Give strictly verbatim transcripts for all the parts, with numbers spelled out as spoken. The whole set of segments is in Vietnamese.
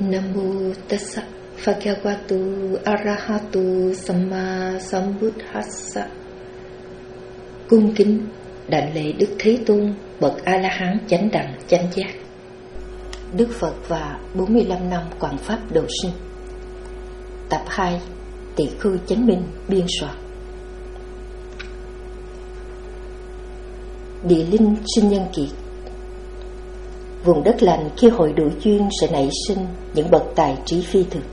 Namo tassa bhagavato arahato samma sambuddhassa. Cung kính đảnh lễ Đức Thế Tôn, bậc A La Hán chánh đẳng chánh giác. Đức Phật và bốn mươi lăm năm quảng pháp độ sinh. Tập hai, Tỳ Khưu Chánh Minh biên soạn. Địa linh sinh nhân kiệt. Vùng đất lành khi hội đủ duyên sẽ nảy sinh những bậc tài trí phi thường.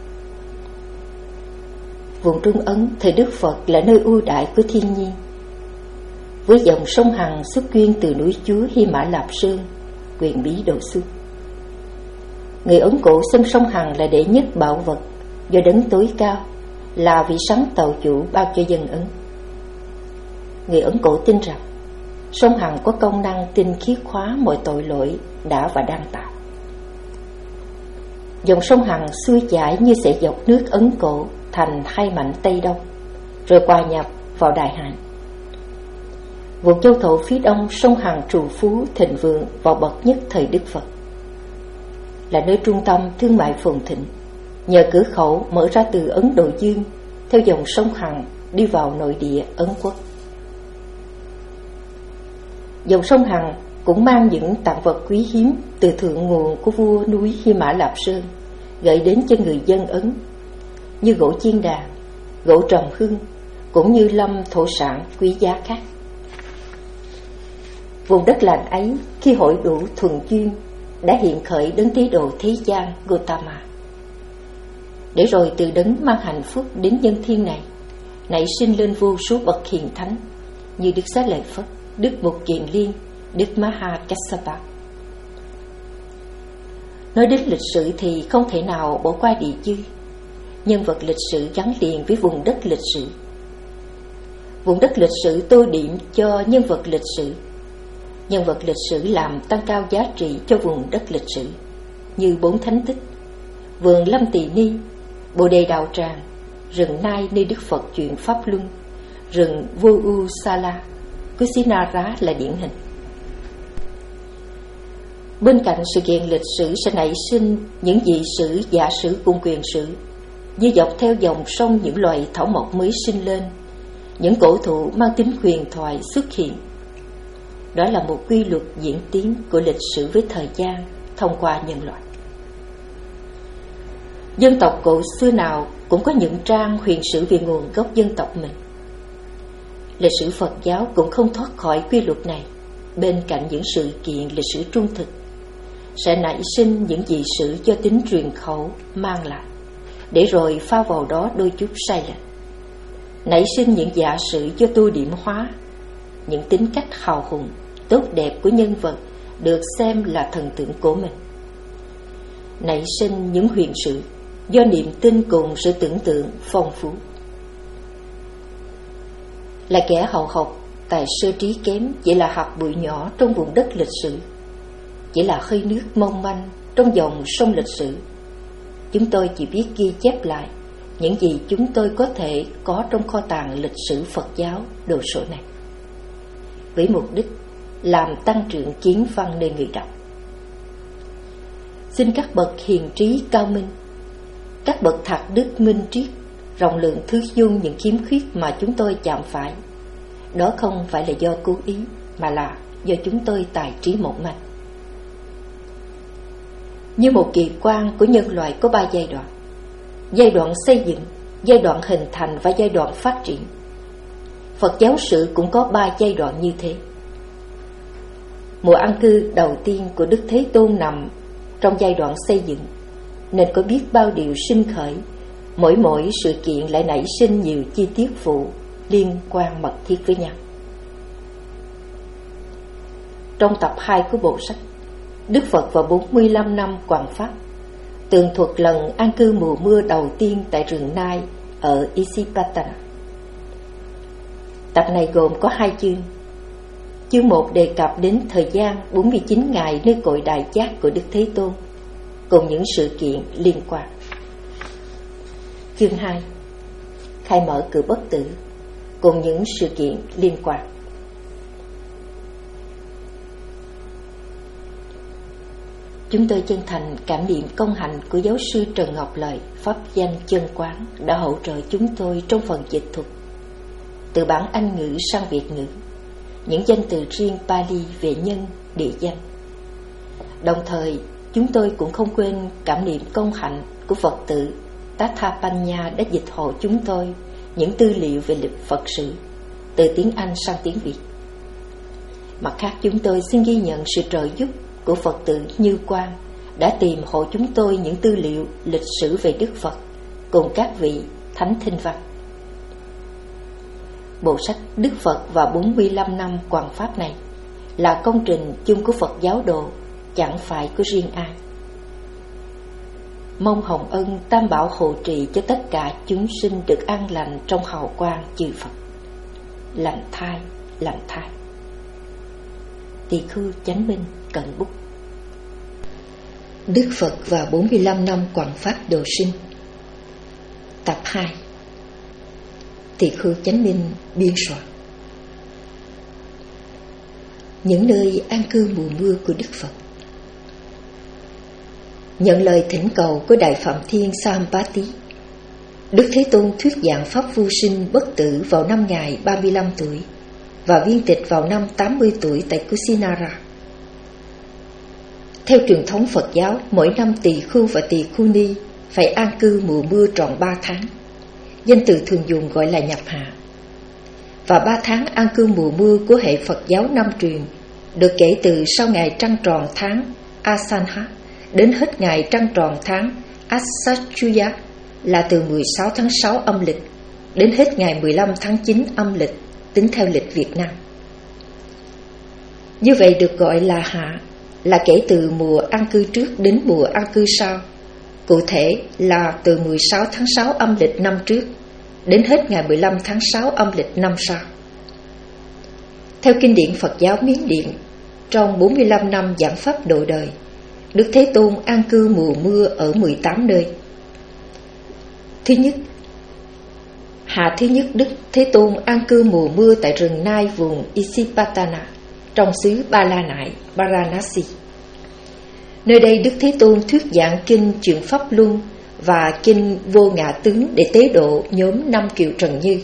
Vùng Trung Ấn thời Đức Phật là nơi ưu đãi của thiên nhiên, với dòng sông Hằng xuất duyên từ núi Chúa Hy Mã Lạp Sơn, quyền bí đổ xuống. Người Ấn Cổ xem sông Hằng là đệ nhất bảo vật do đấng tối cao, là vị sáng tạo chủ bao cho dân Ấn. Người Ấn Cổ tin rằng sông Hằng có công năng tinh khiết hóa mọi tội lỗi đã và đang tạo. Dòng sông Hằng xuôi chảy như sợi dọc nước Ấn Cổ thành hai mảnh Tây Đông, rồi hòa nhập vào Đại Hải. Vùng châu thổ phía đông sông Hằng trù phú thịnh vượng vào bậc nhất thời Đức Phật, là nơi trung tâm thương mại phồn thịnh, nhờ cửa khẩu mở ra từ Ấn Độ Dương theo dòng sông Hằng đi vào nội địa Ấn Quốc. Dòng sông Hằng cũng mang những tặng vật quý hiếm từ thượng nguồn của vua núi Hy Mã Lạp Sơn gửi đến cho người dân Ấn, như gỗ chiên đàn, gỗ trầm hương, cũng như lâm thổ sản quý giá khác. Vùng đất lành ấy khi hội đủ thuần duyên đã hiện khởi đấng Tế Độ thế gian Gotama, để rồi từ đấng mang hạnh phúc đến nhân thiên này nảy sinh lên vô số bậc hiền thánh như Đức Xá Lợi Phất, Đức Mục Kiền Liên, Đức Maha Kassapa. Nói đến lịch sử thì không thể nào bỏ qua địa dư, nhân vật lịch sử gắn liền với vùng đất lịch sử. Vùng đất lịch sử tô điểm cho nhân vật lịch sử. Nhân vật lịch sử làm tăng cao giá trị cho vùng đất lịch sử, như bốn thánh tích: vườn Lâm Tỳ Ni, Bồ Đề Đạo Tràng, rừng Nai nơi Đức Phật chuyển pháp luân, rừng Vô U Sala, Kusinara là điển hình. Bên cạnh sự kiện lịch sử sẽ nảy sinh những dị sử, giả sử cùng quyền sử, như dọc theo dòng sông những loài thảo mộc mới sinh lên, những cổ thụ mang tính huyền thoại xuất hiện. Đó là một quy luật diễn tiến của lịch sử với thời gian thông qua nhân loại. Dân tộc cổ xưa nào cũng có những trang huyền sử về nguồn gốc dân tộc mình. Lịch sử Phật giáo cũng không thoát khỏi quy luật này. Bên cạnh những sự kiện lịch sử trung thực sẽ nảy sinh những dị sử do tính truyền khẩu mang lại, để rồi pha vào đó đôi chút sai lệch. Nảy sinh những giả sử do tu điểm hóa những tính cách hào hùng, tốt đẹp của nhân vật được xem là thần tượng của mình. Nảy sinh những huyền sử do niềm tin cùng sự tưởng tượng phong phú. Là kẻ hậu học, tài sơ trí kém chỉ là hạt bụi nhỏ trong vùng đất lịch sử, chỉ là hơi nước mong manh trong dòng sông lịch sử. Chúng tôi chỉ biết ghi chép lại những gì chúng tôi có thể có trong kho tàng lịch sử Phật giáo đồ sộ này, với mục đích làm tăng trưởng kiến văn nơi người đọc. Xin các bậc hiền trí cao minh, các bậc thạc đức minh triết, rộng lượng thứ dung những khiếm khuyết mà chúng tôi chạm phải. Đó không phải là do cố ý, mà là do chúng tôi tài trí mỏng manh. Như một kỳ quan của nhân loại có ba giai đoạn: giai đoạn xây dựng, giai đoạn hình thành và giai đoạn phát triển. Phật giáo sử cũng có ba giai đoạn như thế. Mùa an cư đầu tiên của Đức Thế Tôn nằm trong giai đoạn xây dựng, nên có biết bao điều sinh khởi, mỗi mỗi sự kiện lại nảy sinh nhiều chi tiết phụ liên quan mật thiết với nhau. Trong tập hai của bộ sách, Đức Phật và bốn mươi lăm năm quảng pháp tường thuật lần an cư mùa mưa đầu tiên tại rừng Nai ở Isipatana. Tập này gồm có hai chương. Chương một đề cập đến thời gian bốn mươi chín ngày nơi cội Đại Giác của Đức Thế Tôn cùng những sự kiện liên quan. Chương hai khai mở cửa bất tử cùng những sự kiện liên quan. chúng tôi chân thành cảm niệm công hạnh của giáo sư Trần Ngọc Lợi, pháp danh Chân Quán, đã hỗ trợ chúng tôi trong phần dịch thuật từ bản Anh ngữ sang Việt ngữ những danh từ riêng Pali về nhân, địa danh. Đồng thời, chúng tôi cũng không quên cảm niệm công hạnh của Phật tử Tathapanya đã dịch hộ chúng tôi những tư liệu về lịch Phật sử từ tiếng Anh sang tiếng Việt. Mặt khác, chúng tôi xin ghi nhận sự trợ giúp của Phật tử Như Quang đã tìm hộ chúng tôi những tư liệu lịch sử về Đức Phật cùng các vị Thánh Thinh Văn. Bộ sách Đức Phật và bốn mươi lăm năm Hoằng Pháp này là công trình chung của Phật giáo đồ, chẳng phải của riêng ai. Mong Hồng Ân Tam Bảo hộ trì cho tất cả chúng sinh được an lành trong hào quang chư Phật. Lành thai, lành thai. Tỳ khưu Chánh Minh cận bút. Đức Phật và bốn mươi lăm năm Hoằng Pháp độ sinh. Tập hai. Tỳ khưu Chánh Minh biên soạn. Những nơi an cư mùa mưa của Đức Phật. Nhận lời thỉnh cầu của Đại Phạm Thiên Sampati, Đức Thế Tôn thuyết giảng pháp vô sinh bất tử vào năm Ngài ba mươi lăm tuổi và viên tịch vào năm tám mươi tuổi tại Kusinara. Theo truyền thống Phật giáo, mỗi năm tỳ khưu và tỳ khưu ni phải an cư mùa mưa tròn ba tháng. Danh từ thường dùng gọi là nhập hạ. Và ba tháng an cư mùa mưa của hệ Phật giáo Nam truyền được kể từ sau ngày trăng tròn tháng Asanha đến hết ngày trăng tròn tháng Asachuya là từ mười sáu tháng sáu âm lịch đến hết ngày mười lăm tháng chín âm lịch tính theo lịch Việt Nam. Như vậy được gọi là hạ, là kể từ mùa an cư trước đến mùa an cư sau, cụ thể là từ mười sáu tháng sáu âm lịch năm trước đến hết ngày mười lăm tháng sáu âm lịch năm sau. Theo kinh điển Phật giáo Miến Điện, trong bốn mươi lăm năm giảng pháp độ đời, Đức Thế Tôn an cư mùa mưa ở mười tám nơi. Thứ nhất, hạ thứ nhất, Đức Thế Tôn an cư mùa mưa tại rừng Nai vùng Isipatana trong xứ Ba La Nại, Varanasi. Nơi đây Đức Thế Tôn thuyết giảng kinh Chuyển Pháp Luân và kinh Vô Ngã Tướng để tế độ nhóm năm kiều trần như.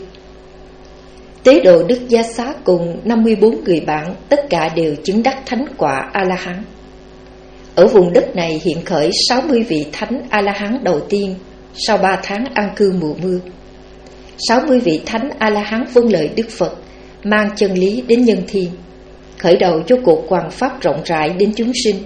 Tế độ Đức Gia Xá cùng năm mươi bốn người bạn, tất cả đều chứng đắc thánh quả A-la-hán. Ở vùng đất này hiện khởi sáu mươi vị thánh A-la-hán đầu tiên sau ba tháng an cư mùa mưa. sáu mươi vị thánh A-la-hán vâng lời Đức Phật, mang chân lý đến nhân thiên, khởi đầu cho cuộc hoằng pháp rộng rãi đến chúng sinh.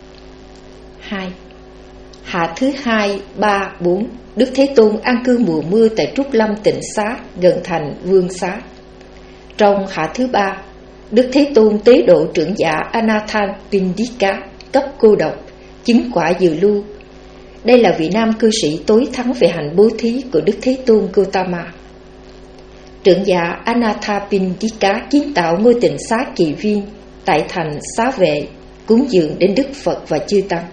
Hai. Hạ thứ hai, ba, bốn, Đức Thế Tôn an cư mùa mưa tại Trúc Lâm Tịnh Xá gần thành Vương Xá. Trong hạ thứ ba, Đức Thế Tôn tế độ trưởng giả Anathapindika cấp cô độc, chứng quả dự lưu. Đây là vị nam cư sĩ tối thắng về hành bố thí của Đức Thế Tôn Gautama. Trưởng giả Anathapindika kiến tạo ngôi tịnh xá kỳ viên tại thành Xá Vệ, cúng dường đến Đức Phật và chư tăng.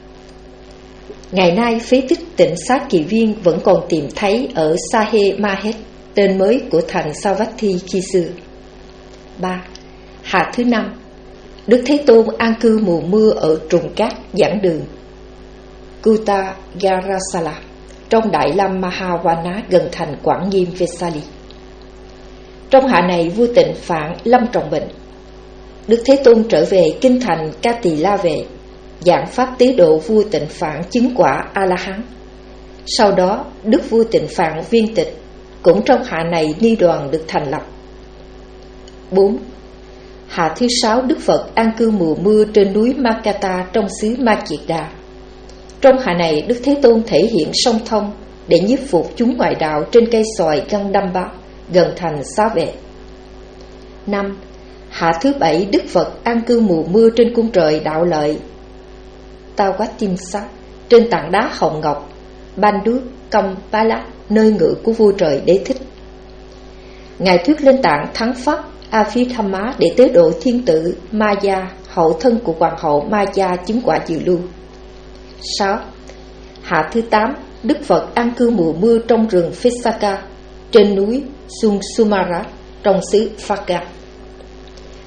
Ngày nay, phế tích tịnh xá kỳ viên vẫn còn tìm thấy ở Sahe Mahet, tên mới của thành Savatthi khi xưa. Ba. Hạ thứ năm, Đức Thế Tôn an cư mùa mưa ở Trùng Cát giảng đường Kuta Garasala trong Đại Lâm Mahawana gần thành Quảng Nghiêm Vesali. Trong hạ này, vua Tịnh Phạn lâm trọng bệnh. Đức Thế Tôn trở về kinh thành Ca Tỳ La Vệ, giảng pháp tế độ vua Tịnh Phạn chứng quả A-la-hán. Sau đó, đức vua Tịnh Phạn viên tịch, cũng trong hạ này ni đoàn được thành lập. Bốn. Hạ thứ sáu, Đức Phật an cư mùa mưa trên núi Makata trong xứ Ma Kiệt Đà. Trong hạ này, Đức Thế Tôn thể hiện song thông để nhiếp phục chúng ngoại đạo trên cây xoài Gandamba gần thành Xá Vệ. Năm. Hạ thứ bảy, Đức Phật an cư mùa mưa trên cung trời Đạo Lợi Tawatimsa trên tảng đá hồng ngọc Banduk Kampala, nơi ngự của vua trời Đế Thích. Ngài thuyết lên tạng thắng pháp Abhidhamma để tế độ thiên tử Maya, hậu thân của hoàng hậu Maya chứng quả dự lưu. Sáu. Hạ thứ tám, Đức Phật an cư mùa mưa trong rừng Vesaka trên núi Sumsumara trong xứ Phaka.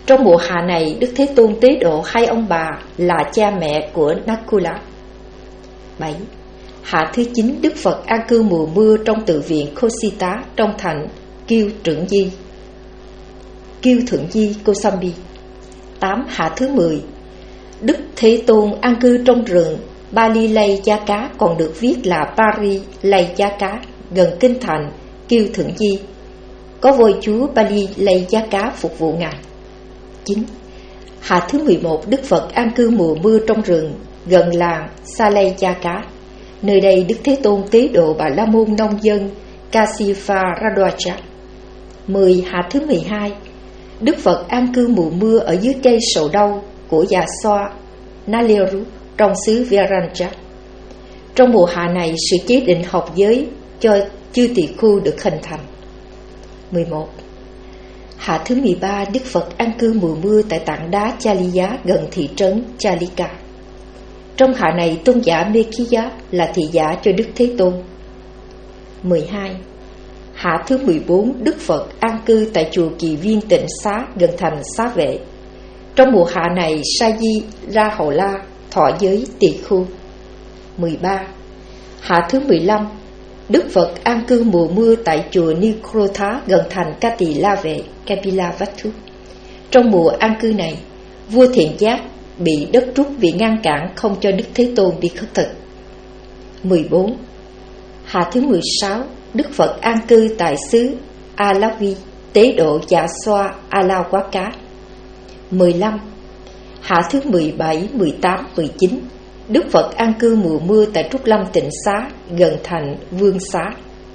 Trong mùa hạ này, Đức Thế Tôn tế độ hai ông bà là cha mẹ của Nakula. Bảy. Hạ thứ chín, Đức Phật an cư mùa mưa trong tự viện Kosita trong thành Kiêu Trưởng Di, Kiêu Thượng Di, Kosambi. Tám. Hạ thứ mười, Đức Thế Tôn an cư trong rừng Bali Lay Gia Cá, còn được viết là Pari Lay Gia Cá, gần kinh thành Kiêu Thượng Di, có vua chúa Bali Lay Gia Cá phục vụ ngài. Chín. Hạ thứ mười một, Đức Phật an cư mùa mưa trong rừng gần làng Salay Gia Cá. Nơi đây Đức Thế Tôn tế độ Bà La Môn nông dân Kasifa Radwaja. Mười. Hạ thứ mười hai, Đức Phật an cư mùa mưa ở dưới cây sầu đau của già xoa Naleru trong xứ Viranja. Trong mùa hạ này, sự chế định học giới cho chư tỳ khu được hình thành. Mười một. Hạ thứ mười ba, Đức Phật an cư mùa mưa tại tảng đá Chaliya gần thị trấn Chalika. Trong hạ này, tôn giả Mekhiya là thị giả cho Đức Thế Tôn. Mười hai. Hạ thứ mười bốn, Đức Phật an cư tại chùa Kỳ Viên Tịnh Xá gần thành Xá Vệ. Trong mùa hạ này, Sa Di Ra Hầu La thọ giới tỳ khu. Mười ba. Hạ thứ mười lăm, Đức Phật an cư mùa mưa tại chùa Nikrotha gần thành Kati La Vệ, Kapilavatthu. Trong mùa an cư này, vua Thiện Giác bị đất trút vì ngăn cản không cho Đức Thế Tôn đi khất thực. Mười bốn. Hạ thứ mười sáu, Đức Phật an cư tại xứ Alavi, tế độ dạ xoa Ala Quá Cá. Mười lăm. Hạ thứ mười bảy, mười tám, mười chín, Đức Phật an cư mùa mưa tại Trúc Lâm Tịnh Xá gần thành Vương Xá.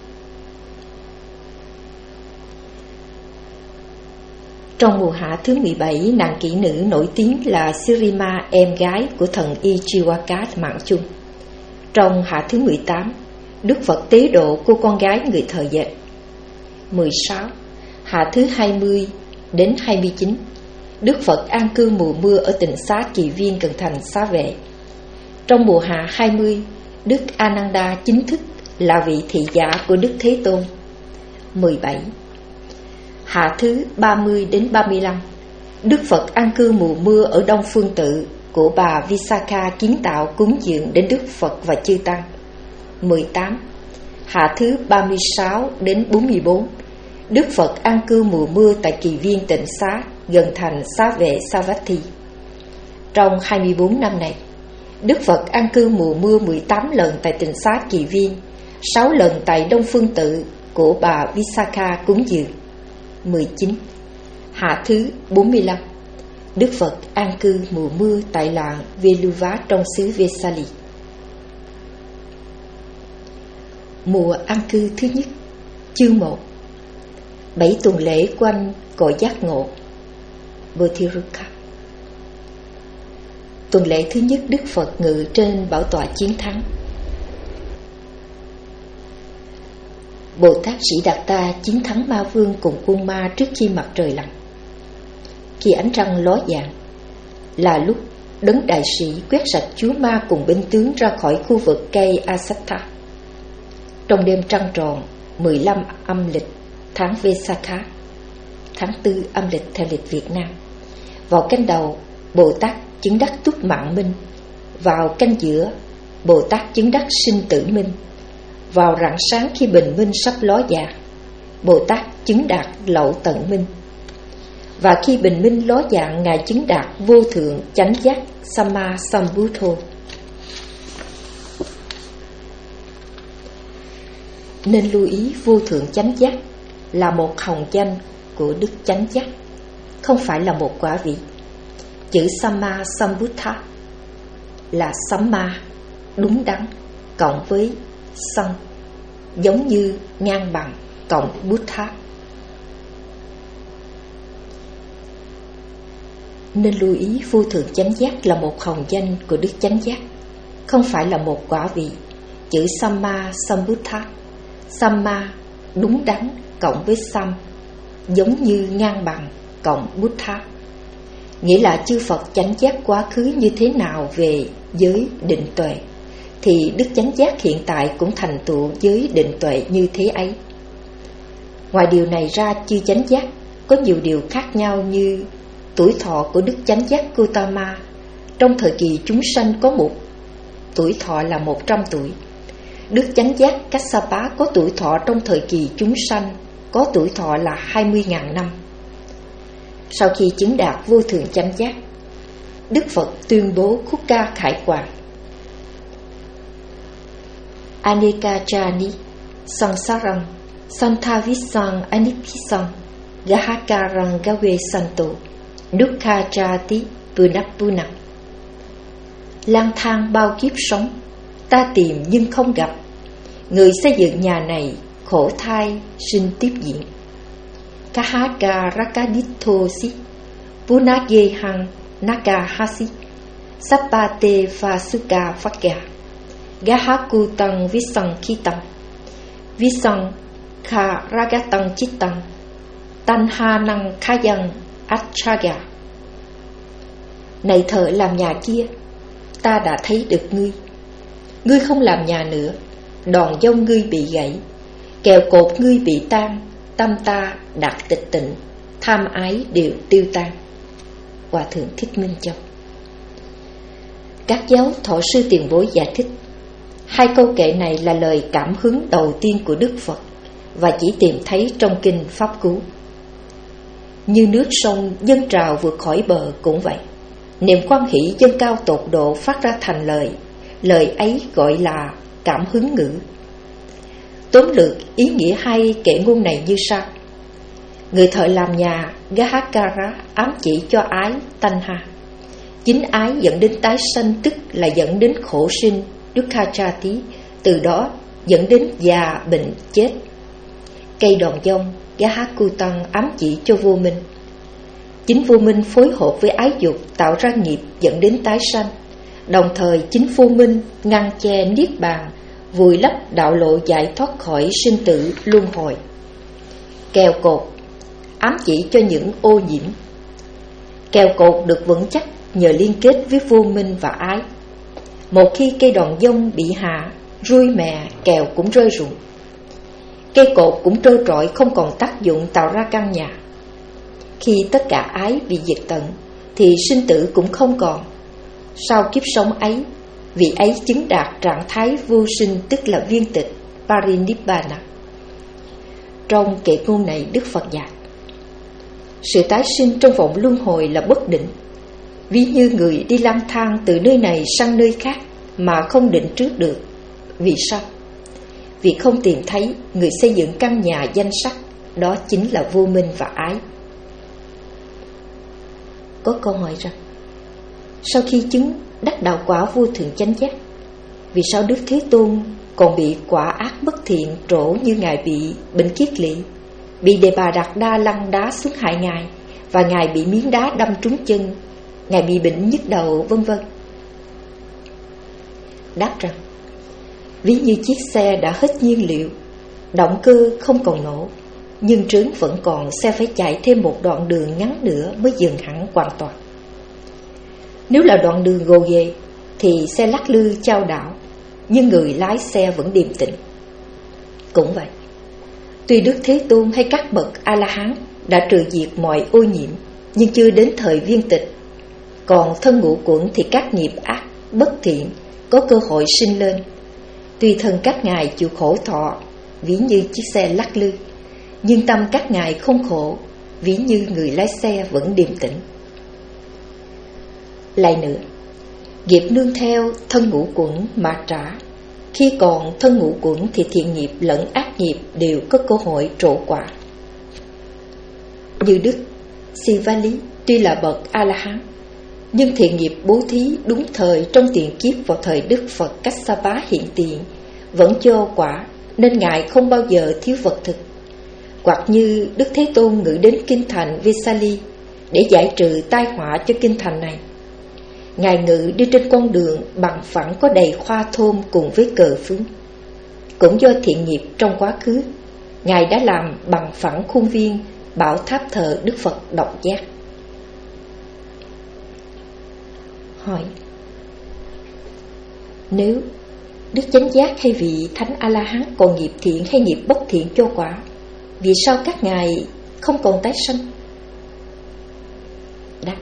Trong mùa hạ thứ mười bảy, nàng kỹ nữ nổi tiếng là Sirima, em gái của thần Ichiwaka Mạng Chung. Trong hạ thứ mười tám, Đức Phật tế độ cô con gái người thợ dệt. Mười sáu. Hạ thứ hai mươi đến hai mươi chín, Đức Phật an cư mùa mưa ở tịnh xá Kỳ Viên gần thành Xá Vệ. Trong mùa hạ hai mươi, Đức Ananda chính thức là vị thị giả của Đức Thế Tôn. Mười bảy. Hạ thứ ba mươi đến ba mươi lăm, Đức Phật an cư mùa mưa ở Đông Phương Tự của bà Visakha kiến tạo cúng dường đến Đức Phật và chư tăng. Mười tám. Hạ thứ ba mươi sáu đến bốn mươi bốn, Đức Phật an cư mùa mưa tại Kỳ Viên Tịnh Xá gần thành Xá Vệ Savatthi. Trong hai mươi bốn năm này, Đức Phật an cư mùa mưa mười tám lần tại tịnh xá Kỳ Viên, sáu lần tại Đông Phương Tự của bà Visakha cúng dường. Mười chín. Hạ thứ bốn mươi lăm, Đức Phật an cư mùa mưa tại làng Veluva trong xứ Vesali. Mùa an cư thứ nhất. Chương một. Bảy tuần lễ quanh cội giác ngộ. Bodhiruka. Tuần lễ thứ nhất, Đức Phật ngự trên bảo tọa chiến thắng. Bồ Tát Sĩ Đạt Ta chiến thắng ma vương cùng quân ma trước khi mặt trời lặn. Khi ánh trăng ló dạng là lúc đấng đại sĩ quét sạch chúa ma cùng binh tướng ra khỏi khu vực cây Asattha. Trong đêm trăng tròn mười lăm âm lịch tháng Vesakha, tháng tư âm lịch theo lịch Việt Nam, vào canh đầu Bồ Tát chứng đắc túc mạng minh, vào canh giữa Bồ Tát chứng đắc sinh tử minh, vào rạng sáng khi bình minh sắp ló dạng Bồ Tát chứng đạt lậu tận minh, và khi bình minh ló dạng ngài chứng đạt vô thượng chánh giác Samma Sambuddho. Nên lưu ý, vô thượng chánh giác là một hồng danh của đức chánh giác, không phải là một quả vị. Chữ Samma Sambuddha là Samma, đúng đắn, cộng với Sam, giống như ngang bằng, cộng Buddha. Nên lưu ý, vô thượng chánh giác là một hồng danh của đức chánh giác, không phải là một quả vị. Chữ Samma Sambuddha, Samma, đúng đắn, cộng với Sam, giống như ngang bằng, cộng Buddha, nghĩa là chư Phật chánh giác quá khứ như thế nào về giới định tuệ, thì đức chánh giác hiện tại cũng thành tựu giới định tuệ như thế ấy. Ngoài điều này ra, chư chánh giác có nhiều điều khác nhau như tuổi thọ của Đức Chánh Giác Gautama trong thời kỳ chúng sanh có một tuổi thọ là một trăm tuổi. Đức Chánh Giác Kassapa có tuổi thọ trong thời kỳ chúng sanh có tuổi thọ là hai mươi nghìn năm. Sau khi chứng đạt vô thượng chánh giác, Đức Phật tuyên bố khúc ca khải hoàn: Anekajani Sansarang Santhavisang Anipisang Gahakarang Gawe Santo Dukkajati Punapuna. Lang thang bao kiếp sống, ta tìm nhưng không gặp. Người xây dựng nhà này khổ thai sinh tiếp diễn. Kahaka Rakadithosi Punagehang Nakahasi Sappate Phasuka Phakya Gahakutang Visang Kitang Visang Kha Ragatang Chittang Tanhanang Khayang Achaya. Này thợ làm nhà kia, ta đã thấy được ngươi. Ngươi không làm nhà nữa, đòn dông ngươi bị gãy, kèo cột ngươi bị tan, tâm ta đạt tịch tịnh, tham ái đều tiêu tan. Hòa thượng Thích Minh Châu. Các giáo thọ sư tiền bối giải thích, hai câu kệ này là lời cảm hứng đầu tiên của Đức Phật và chỉ tìm thấy trong kinh Pháp Cú. Như nước sông dâng trào vượt khỏi bờ cũng vậy, niềm hoan hỷ dâng cao tột độ phát ra thành lời. Lời ấy gọi là cảm hứng ngữ. Tóm lược ý nghĩa hai kệ ngôn này như sau: người thợ làm nhà Gahakara ám chỉ cho ái Tanha. Chính ái dẫn đến tái sanh, tức là dẫn đến khổ sinh Dukkajati, từ đó dẫn đến già bệnh chết. Cây đòn dông Gahakutang ám chỉ cho vô minh. Chính vô minh phối hợp với ái dục tạo ra nghiệp dẫn đến tái sanh. Đồng thời chính vô minh ngăn che niết bàn, vùi lấp đạo lộ giải thoát khỏi sinh tử luân hồi. Kèo cột ám chỉ cho những ô nhiễm. Kèo cột được vững chắc nhờ liên kết với vô minh và ái. Một khi cây đòn dông bị hạ, ruôi mè, kèo cũng rơi rụng. Cây cột cũng trơ trọi, không còn tác dụng tạo ra căn nhà. Khi tất cả ái bị diệt tận thì sinh tử cũng không còn. Sau kiếp sống ấy, vị ấy chứng đạt trạng thái vô sinh, tức là viên tịch Parinibbana. Trong kệ ngôn này, Đức Phật dạy sự tái sinh trong vòng luân hồi là bất định. Ví như người đi lang thang từ nơi này sang nơi khác mà không định trước được. Vì sao? Vì không tìm thấy người xây dựng căn nhà danh sắc, đó chính là vô minh và ái. Có câu hỏi rằng, sau khi chứng đắc đạo quả vô thượng chánh giác, vì sao Đức Thế Tôn còn bị quả ác bất thiện trổ như Ngài bị bệnh kiết lỵ, bị Đề Bà Đạt Đa lăn đá xuống hại Ngài, và Ngài bị miếng đá đâm trúng chân, Ngài bị bệnh nhức đầu, vân vân? Đáp rằng, ví như chiếc xe đã hết nhiên liệu, động cơ không còn nổ, nhưng trớn vẫn còn, xe phải chạy thêm một đoạn đường ngắn nữa mới dừng hẳn hoàn toàn. Nếu là đoạn đường gồ ghề thì xe lắc lư chao đảo, nhưng người lái xe vẫn điềm tĩnh. Cũng vậy, tuy Đức Thế Tôn hay các bậc A-la-hán đã trừ diệt mọi ô nhiễm, nhưng chưa đến thời viên tịch. Còn thân ngũ quẩn thì các nghiệp ác, bất thiện có cơ hội sinh lên. Tuy thân các ngài chịu khổ thọ, ví như chiếc xe lắc lư, nhưng tâm các ngài không khổ, ví như người lái xe vẫn điềm tĩnh. Lại nữa, nghiệp nương theo thân ngũ quẩn mà trả. Khi còn thân ngũ quẩn thì thiện nghiệp lẫn ác nghiệp đều có cơ hội trổ quả. Như Đức Sivali tuy là bậc A-la-hán, nhưng thiện nghiệp bố thí đúng thời trong tiền kiếp vào thời Đức Phật Kassapa hiện tiền vẫn cho quả, nên Ngài không bao giờ thiếu vật thực. Hoặc như Đức Thế Tôn ngự đến kinh thành Vesali để giải trừ tai họa cho kinh thành này. Ngài ngự đi trên con đường bằng phẳng có đầy hoa thơm cùng với cờ phướng. Cũng do thiện nghiệp trong quá khứ, Ngài đã làm bằng phẳng khuôn viên bảo tháp thờ Đức Phật Độc Giác. Hỏi: nếu Đức Chánh Giác hay vị Thánh A-la-hán còn nghiệp thiện hay nghiệp bất thiện cho quả, vì sao các ngài không còn tái sanh? Đáp: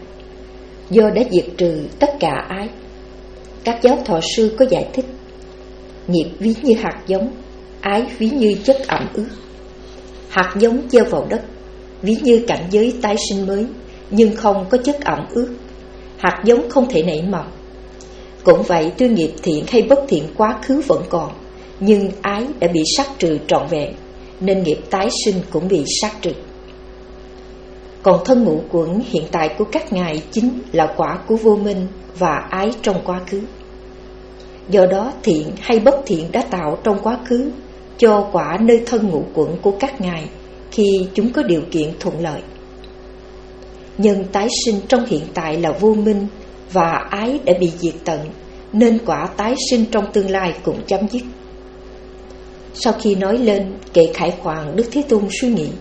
do đã diệt trừ tất cả ái. Các giáo thọ sư có giải thích: nghiệp ví như hạt giống, ái ví như chất ẩm ướt. Hạt giống gieo vào đất ví như cảnh giới tái sinh mới, nhưng không có chất ẩm ướt, hạt giống không thể nảy mầm. Cũng vậy, tuy nghiệp thiện hay bất thiện quá khứ vẫn còn, nhưng ái đã bị sát trừ trọn vẹn, nên nghiệp tái sinh cũng bị sát trừ. Còn thân ngũ quẩn hiện tại của các ngài chính là quả của vô minh và ái trong quá khứ. Do đó thiện hay bất thiện đã tạo trong quá khứ cho quả nơi thân ngũ quẩn của các ngài khi chúng có điều kiện thuận lợi. Nhưng tái sinh trong hiện tại là vô minh và ái đã bị diệt tận, nên quả tái sinh trong tương lai cũng chấm dứt. Sau khi nói lên kệ khải hoàn, Đức Thế Tôn suy nghĩ: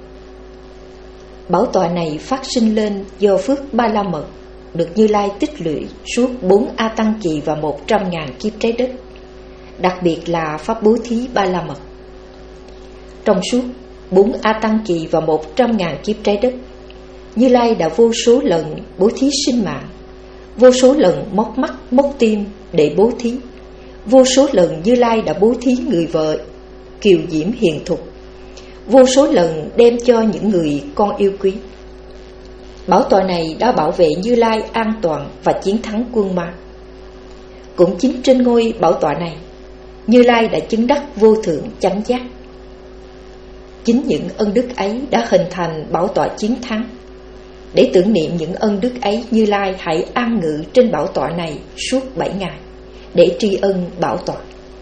bảo tọa này phát sinh lên do phước ba la mật được Như Lai tích lũy suốt bốn a tăng kỳ và một trăm ngàn kiếp trái đất, đặc biệt là pháp bố thí ba la mật. Trong suốt bốn a tăng kỳ và một trăm ngàn kiếp trái đất, Như Lai đã vô số lần bố thí sinh mạng, vô số lần móc mắt móc tim để bố thí, vô số lần Như Lai đã bố thí người vợ kiều diễm hiền thục, vô số lần đem cho những người con yêu quý. Bảo tọa này đã bảo vệ Như Lai an toàn và chiến thắng quân ma. Cũng chính trên ngôi bảo tọa này, Như Lai đã chứng đắc vô thượng chánh giác. Chính những ân đức ấy đã hình thành bảo tọa chiến thắng. Để tưởng niệm những ân đức ấy, Như Lai hãy an ngự trên bảo tọa này suốt bảy ngày để tri ân bảo tọa.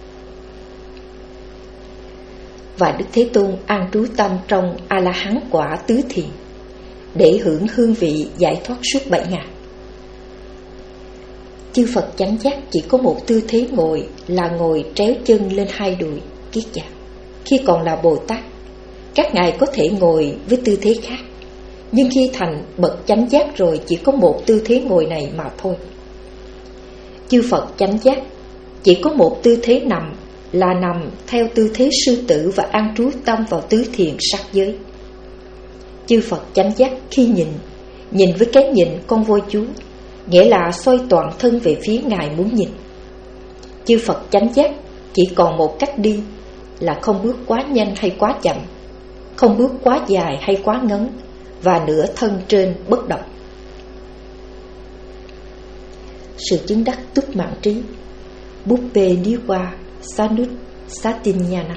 Và Đức Thế Tôn an trú tâm trong A-la-hán quả tứ thiền để hưởng hương vị giải thoát suốt bảy ngày. Chư Phật chánh giác chỉ có một tư thế ngồi là ngồi tréo chân lên hai đùi kiết giặc. Khi còn là Bồ Tát, các ngài có thể ngồi với tư thế khác, nhưng khi thành bậc chánh giác rồi chỉ có một tư thế ngồi này mà thôi. Chư Phật chánh giác chỉ có một tư thế nằm là nằm theo tư thế sư tử và an trú tâm vào tứ thiền sắc giới. Chư Phật chánh giác khi nhìn, nhìn với cái nhìn con voi chú, nghĩa là xoay toàn thân về phía ngài muốn nhìn. Chư Phật chánh giác chỉ còn một cách đi là không bước quá nhanh hay quá chậm, không bước quá dài hay quá ngắn, và nửa thân trên bất động. Sự chứng đắc túc mạng trí Buppé Niwa Sanut Satinyana.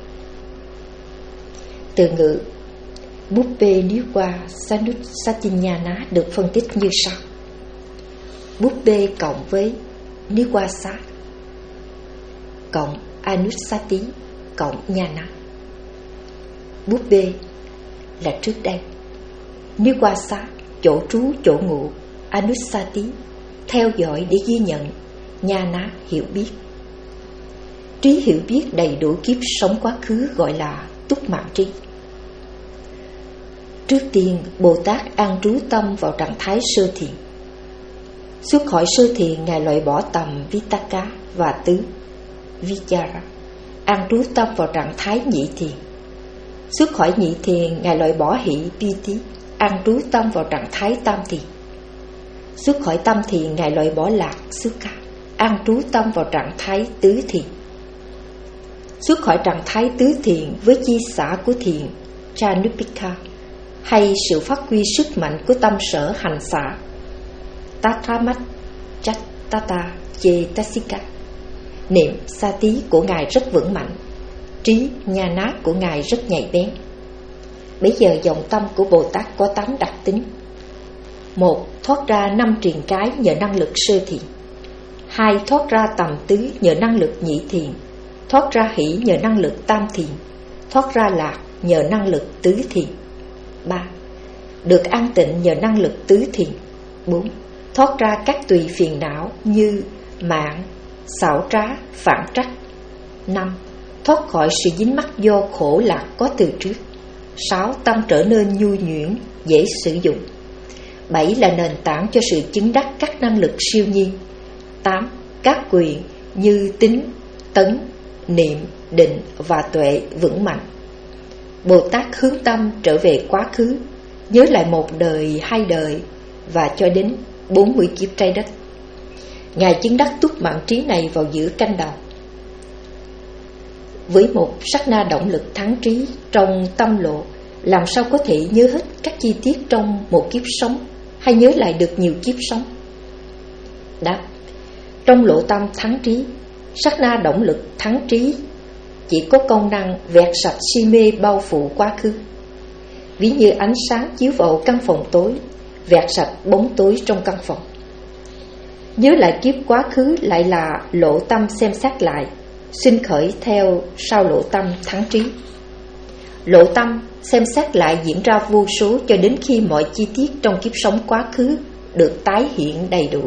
Từ ngữ Buppé Niwa Sanut Satinyana được phân tích như sau: Buppé cộng với Niwasa cộng Anusati cộng Nhana. Buppé là trước đây, Niwasa chỗ trú chỗ ngụ, Anusati theo dõi để ghi nhận, Nhana hiểu biết. Trí hiểu biết đầy đủ kiếp sống quá khứ gọi là túc mạng trí. Trước tiên, Bồ Tát an trú tâm vào trạng thái sơ thiền. Xuất khỏi sơ thiền, ngài loại bỏ tầm Vitaka và tứ Vichara, an trú tâm vào trạng thái nhị thiền. Xuất khỏi nhị thiền, ngài loại bỏ hỷ Piti, an trú tâm vào trạng thái tam thiền. Xuất khỏi tam thiền, ngài loại bỏ lạc Sukha, an trú tâm vào trạng thái tứ thiền. Xuất khỏi trạng thái tứ thiền với chi xả của thiền Chanupika, hay sự phát huy sức mạnh của tâm sở hành xả Tatramat Chattata Chetasika. Niệm Sati của ngài rất vững mạnh, trí Nhana của ngài rất nhạy bén. Bây giờ dòng tâm của Bồ Tát có tám đặc tính. Một, thoát ra năm triền cái nhờ năng lực sơ thiền. Hai, thoát ra tầm tứ nhờ năng lực nhị thiền. Thoát ra hỷ nhờ năng lực tam thiền. Thoát ra lạc nhờ năng lực tứ thiền. Ba, được an tịnh nhờ năng lực tứ thiền. Bốn, thoát ra các tùy phiền não như mạng, xảo trá, phản trắc. Năm, thoát khỏi sự dính mắc do khổ lạc có từ trước. Sáu, tâm trở nên nhu nhuyễn, dễ sử dụng. Bảy là nền tảng cho sự chứng đắc các năng lực siêu nhiên. Tám, các quyền như tính, tấn, niệm, định và tuệ vững mạnh. Bồ Tát hướng tâm trở về quá khứ, nhớ lại một đời, hai đời và cho đến bốn mươi kiếp trái đất. Ngài chứng đắc túc mạng trí này vào giữa canh đầu. Với một sát na động lực thắng trí trong tâm lộ, làm sao có thể nhớ hết các chi tiết trong một kiếp sống, hay nhớ lại được nhiều kiếp sống? Đáp: trong lộ tâm thắng trí, sát na động lực thắng trí chỉ có công năng vẹt sạch si mê bao phủ quá khứ, ví như ánh sáng chiếu vào căn phòng tối, vẹt sạch bóng tối trong căn phòng. Nhớ lại kiếp quá khứ lại là lộ tâm xem xét lại, sinh khởi theo sau lộ tâm thắng trí. Lộ tâm xem xét lại diễn ra vô số cho đến khi mọi chi tiết trong kiếp sống quá khứ được tái hiện đầy đủ.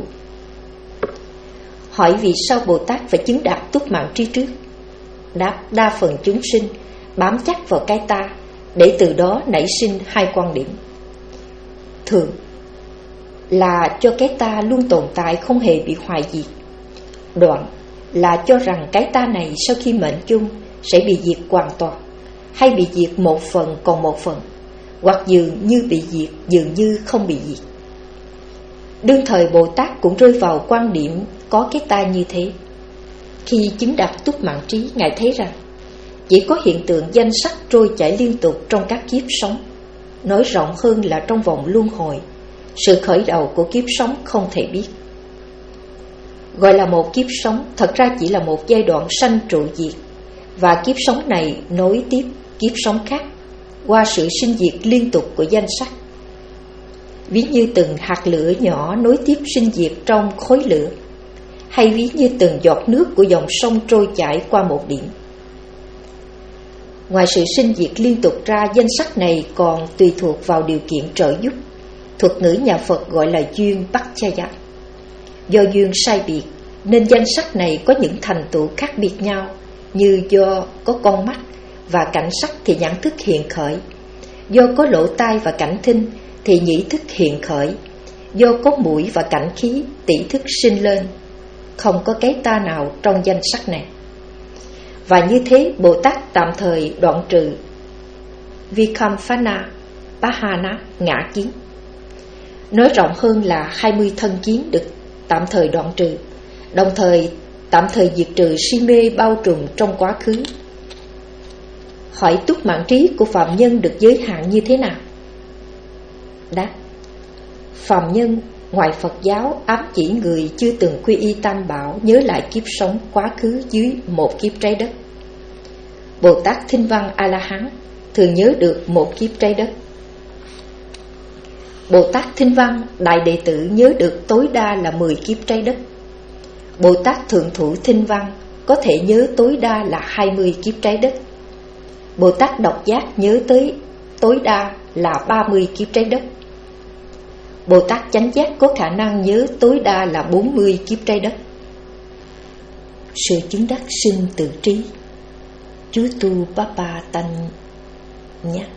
Hỏi vì sao Bồ Tát phải chứng đạt túc mạng trí trước? Đáp: đa phần chúng sinh bám chắc vào cái ta, để từ đó nảy sinh hai quan điểm. Thường là cho cái ta luôn tồn tại, không hề bị hoại diệt. Đoạn là cho rằng cái ta này sau khi mệnh chung sẽ bị diệt hoàn toàn, hay bị diệt một phần còn một phần, hoặc dường như bị diệt, dường như không bị diệt. Đương thời Bồ Tát cũng rơi vào quan điểm có cái ta như thế. Khi chứng đạt túc mạng trí, Ngài thấy rằng chỉ có hiện tượng danh sắc trôi chảy liên tục trong các kiếp sống. Nói rộng hơn là trong vòng luân hồi, sự khởi đầu của kiếp sống không thể biết. Gọi là một kiếp sống, thật ra chỉ là một giai đoạn sanh trụ diệt, và kiếp sống này nối tiếp kiếp sống khác qua sự sinh diệt liên tục của danh sắc. Ví như từng hạt lửa nhỏ nối tiếp sinh diệt trong khối lửa, hay ví như từng giọt nước của dòng sông trôi chảy qua một điểm. Ngoài sự sinh diệt liên tục ra, danh sắc này còn tùy thuộc vào điều kiện trợ giúp. Thuật ngữ nhà Phật gọi là duyên Bacchaya. Do duyên sai biệt nên danh sắc này có những thành tựu khác biệt nhau, như do có con mắt và cảnh sắc thì nhãn thức hiện khởi, do có lỗ tai và cảnh thinh thì nhĩ thức hiện khởi, do có mũi và cảnh khí tỷ thức sinh lên. Không có cái ta nào trong danh sắc này. Và như thế Bồ Tát tạm thời đoạn trừ Vikamphana Pahana ngã kiến. Nói rộng hơn là hai mươi thân kiến được tạm thời đoạn trừ, đồng thời tạm thời diệt trừ si mê bao trùm trong quá khứ. Hỏi túc mạng trí của phạm nhân được giới hạn như thế nào? Đáp: phạm nhân ngoài Phật giáo ám chỉ người chưa từng quy y Tam Bảo nhớ lại kiếp sống quá khứ dưới một kiếp trái đất. Bồ Tát Thinh Văn A-la-hán thường nhớ được một kiếp trái đất. Bồ Tát Thinh Văn Đại Đệ Tử nhớ được tối đa là mười kiếp trái đất. Bồ Tát Thượng Thủ Thinh Văn có thể nhớ tối đa là hai mươi kiếp trái đất. Bồ Tát Độc Giác nhớ tới tối đa là ba mươi kiếp trái đất. Bồ Tát Chánh Giác có khả năng nhớ tối đa là bốn mươi kiếp trái đất. Sự chứng đắc sinh tự trí, chú tu Papa Tanh nhé,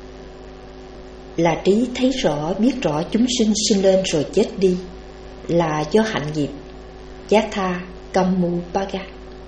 là trí thấy rõ, biết rõ chúng sinh sinh lên rồi chết đi là do hạnh nghiệp, Giác tha Kammu Paga,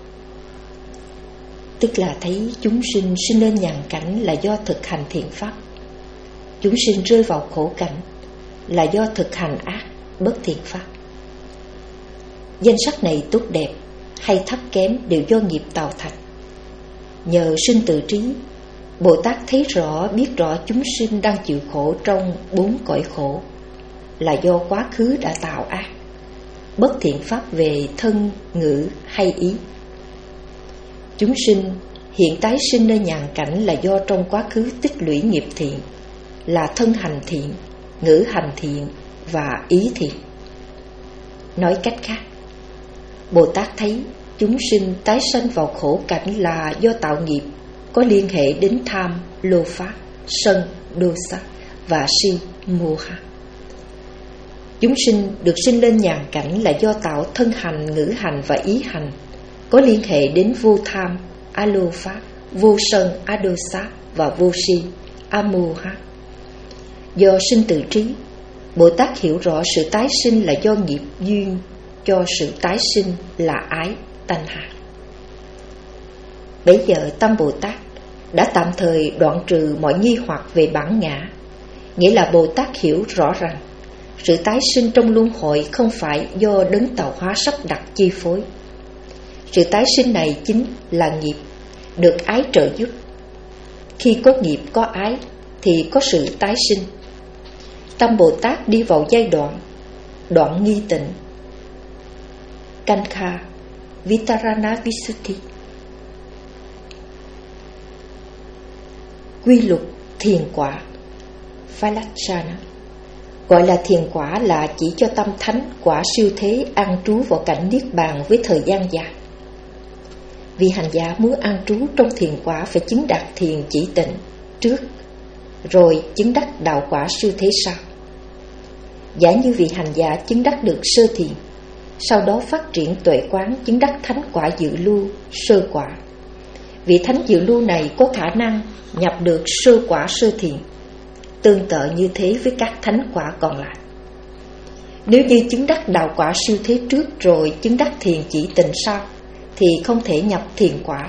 tức là thấy chúng sinh sinh lên nhàn cảnh là do thực hành thiện pháp, chúng sinh rơi vào khổ cảnh là do thực hành ác bất thiện pháp. Danh sắc này tốt đẹp hay thấp kém đều do nghiệp tạo thành. Nhờ sinh tự trí, Bồ Tát thấy rõ, biết rõ chúng sinh đang chịu khổ trong bốn cõi khổ là do quá khứ đã tạo ác, bất thiện pháp về thân, ngữ hay ý. Chúng sinh hiện tái sinh nơi nhàn cảnh là do trong quá khứ tích lũy nghiệp thiện, là thân hành thiện, ngữ hành thiện và ý thiện. Nói cách khác, Bồ Tát thấy chúng sinh tái sanh vào khổ cảnh là do tạo nghiệp có liên hệ đến tham, lô pháp, sân, dosa và si, moha. Chúng sinh được sinh lên nhàn cảnh là do tạo thân hành, ngữ hành và ý hành có liên hệ đến vô tham, alo pháp, vô sân, adosa và vô si, amoha. Do sinh tự trí, Bồ Tát hiểu rõ sự tái sinh là do nghiệp duyên cho sự tái sinh là ái, tanh hạ. Bấy giờ tâm Bồ Tát đã tạm thời đoạn trừ mọi nghi hoặc về bản ngã, nghĩa là Bồ Tát hiểu rõ rằng sự tái sinh trong luân hồi không phải do đấng tạo hóa sắp đặt chi phối. Sự tái sinh này chính là nghiệp, được ái trợ giúp. Khi có nghiệp có ái thì có sự tái sinh. Tâm Bồ Tát đi vào giai đoạn đoạn nghi tịnh, Kankha Vitarana Visuddhi. Quy luật thiền quả Vilassana. Gọi là thiền quả là chỉ cho tâm thánh quả siêu thế an trú vào cảnh niết bàn với thời gian dài. Vì hành giả muốn an trú trong thiền quả phải chứng đạt thiền chỉ tịnh trước, rồi chứng đắc đạo quả siêu thế sau. Giả như vị hành giả chứng đắc được sơ thiền, sau đó phát triển tuệ quán chứng đắc thánh quả dự lưu sơ quả. Vị thánh dự lưu này có khả năng nhập được sơ quả sơ thiền, tương tự như thế với các thánh quả còn lại. Nếu như chứng đắc đạo quả siêu thế trước rồi chứng đắc thiền chỉ tịnh sau, thì không thể nhập thiền quả.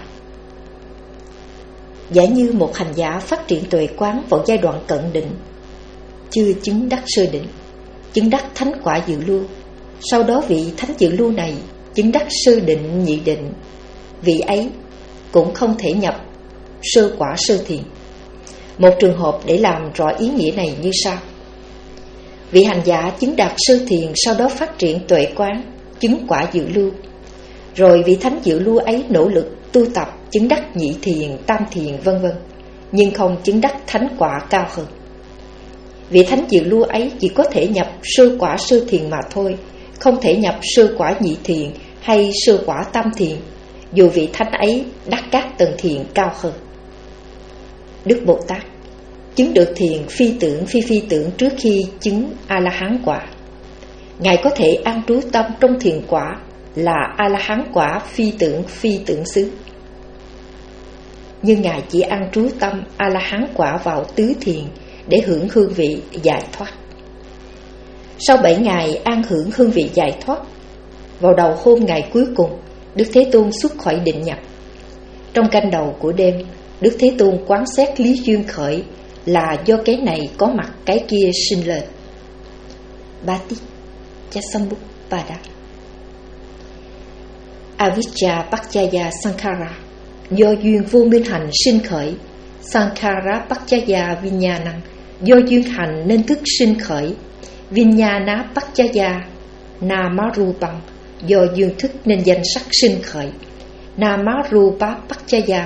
Giả như một hành giả phát triển tuệ quán vào giai đoạn cận định, chưa chứng đắc sơ định, chứng đắc thánh quả dự lưu, sau đó vị thánh dự lưu này chứng đắc sơ định nhị định, vị ấy cũng không thể nhập sơ quả sơ thiền. Một trường hợp để làm rõ ý nghĩa này như sau. Vị hành giả chứng đạt sơ thiền, sau đó phát triển tuệ quán chứng quả dự lưu, rồi vị thánh dự lưu ấy nỗ lực tu tập chứng đắc nhị thiền, tam thiền vân vân, nhưng không chứng đắc thánh quả cao hơn. Vị thánh dự lưu ấy chỉ có thể nhập sơ quả sơ thiền mà thôi, không thể nhập sơ quả nhị thiền hay sơ quả tam thiền, dù vị thánh ấy đắc các tầng thiền cao hơn. Đức Bồ Tát chứng được thiền phi tưởng phi phi tưởng trước khi chứng A-la-hán quả. Ngài có thể an trú tâm trong thiền quả là A-la-hán quả phi tưởng phi tưởng xứ. Nhưng Ngài chỉ an trú tâm A-la-hán quả vào tứ thiền để hưởng hương vị giải thoát. Sau bảy ngày an hưởng hương vị giải thoát, vào đầu hôm ngày cuối cùng, Đức Thế Tôn xuất khỏi định nhập. Trong canh đầu của đêm, Đức Thế Tôn quán xét lý duyên khởi là do cái này có mặt cái kia sinh lên. Bati Chasambupada. Avijja Pakchaya Sankhara, do duyên vô minh hành sinh khởi. Sankhara Pakchaya Vinyanang, do duyên hành nên thức sinh khởi. Vinyana Pakchaya Namarupang, do duyên thức nên danh sắc sinh khởi. Namarupa Pakchaya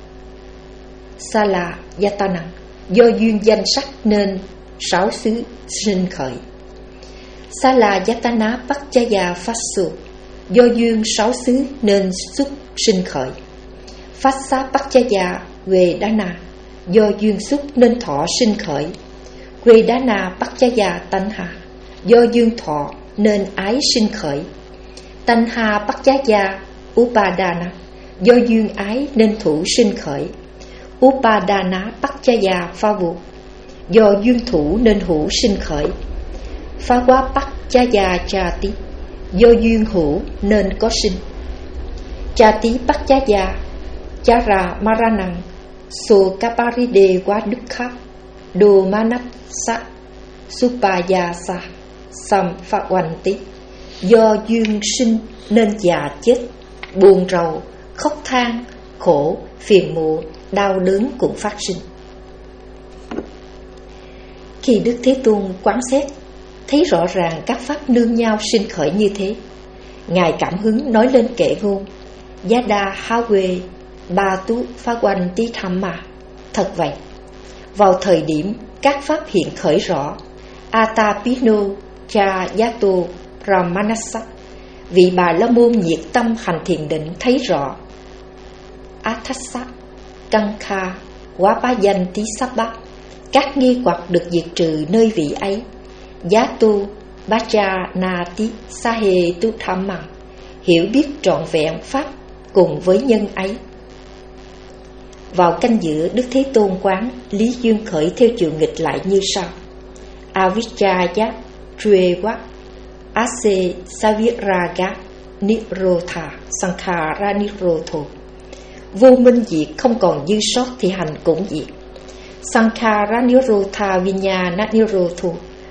Sala Yatanang, do duyên danh sắc nên sáu xứ sinh khởi. Sala Yatana Pakchaya Phasu, do duyên sáu xứ nên xúc sinh khởi. Phassa Pakchaya Vedana, do duyên xúc nên thọ sinh khởi. Vedana Pakchaya Tanha, do duyên thọ nên ái sinh khởi. Tanha Pakchaya Upadana, do duyên ái nên thủ sinh khởi. Upadana Pakchaya Phavu, do duyên thủ nên hữu sinh khởi. Phava Pakchaya Chati, do duyên hữu nên có sinh. Chati Pakchaya Chara Maranang Sokaparide Wa Dukkha Domanapsa Supayasa Samphakwanti, do duyên sinh nên già chết, buồn rầu, khóc than, khổ, phiền muộn, đau đớn cũng phát sinh. Khi Đức Thế Tôn quán xét, thấy rõ ràng các pháp nương nhau sinh khởi như thế, Ngài cảm hứng nói lên kệ ngôn Yada Hawe Batu Phagwanti Thamma. Thật vậy, vào thời điểm các pháp hiện khởi rõ, Atapino Cha Yato Ramanasa, vị Bà La Môn nhiệt tâm hành thiền định thấy rõ. Athasa Kankha Wapayanti Sabba, các nghi hoặc được diệt trừ nơi vị ấy. Yato Bajanati Sahe Tu Thamma, hiểu biết trọn vẹn pháp cùng với nhân ấy. Vào canh giữa, Đức Thế Tôn quán lý duyên khởi theo chiều nghịch lại như sau. Avijjaya Trueva Ase Saviraga Nirotha Sankhara Nirotho, vô minh diệt không còn dư sót thì hành cũng diệt. Sankhara Nirotha Vinyana Nirotho,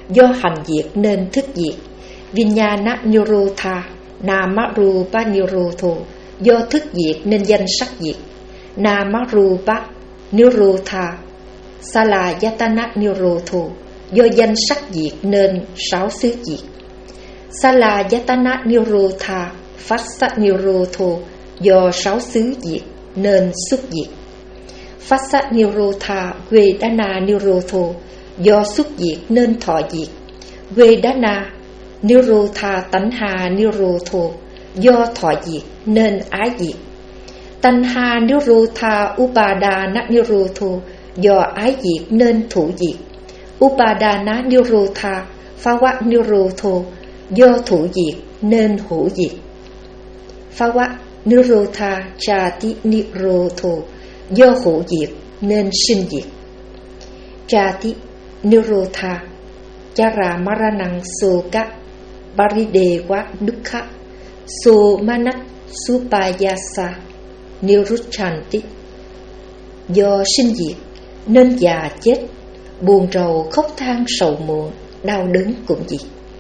do hành diệt nên thức diệt. Vinyana Nirotha Namarupa Nirotho, do thức diệt nên danh sắc diệt. Namarupa Nirotha Salayatana Nirotho, do danh sắc diệt nên sáu xứ diệt. Salayatana Nirotha Phassa Nirotho, do sáu xứ diệt nên xuất diệt. Phassa Nirotha Vedana Nirotho, do xuất diệt nên thọ diệt. Vedana Nirotha Tanha Nirotho, do thọ diệt nên ái diệt. Tanha Nirotha Upadana Nirotho, do ái diệt nên thủ diệt. Upadana Nirotha Phava Nirotho, do thủ diệt nên hữu diệt. Phava Nirotha Chati Nirotho, do hữu diệt nên sinh diệt. Chati Nirotha Chara Maranang Soka Paridewa Dukha Somanat Supayasa Niruchanti, do sinh diệt nên già chết, buồn rầu khóc than sầu muộn, đau đớn cũng diệt.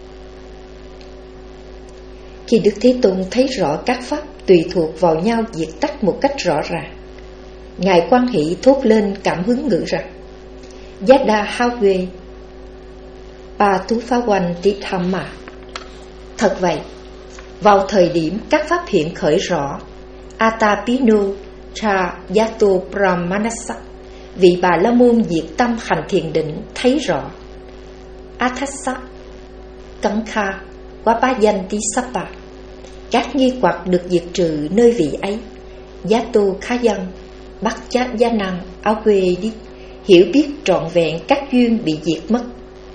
Khi Đức Thế Tôn thấy rõ các pháp tùy thuộc vào nhau diệt tắt một cách rõ ràng, Ngài Quan Hỷ thốt lên cảm hứng ngữ rằng: Yada Have Patufawanti Dhamma. Thật vậy, vào thời điểm các pháp hiện khởi rõ, Atapino Cha Yato Brahmanasa, vị Bà La Môn diệt tâm hành thiền định thấy rõ. Athasa Kankha Vapayanti Sapa, các nghi hoặc được diệt trừ nơi vị ấy. Yato Khayan Bhakcha Yanang Avedi, hiểu biết trọn vẹn các duyên bị diệt mất.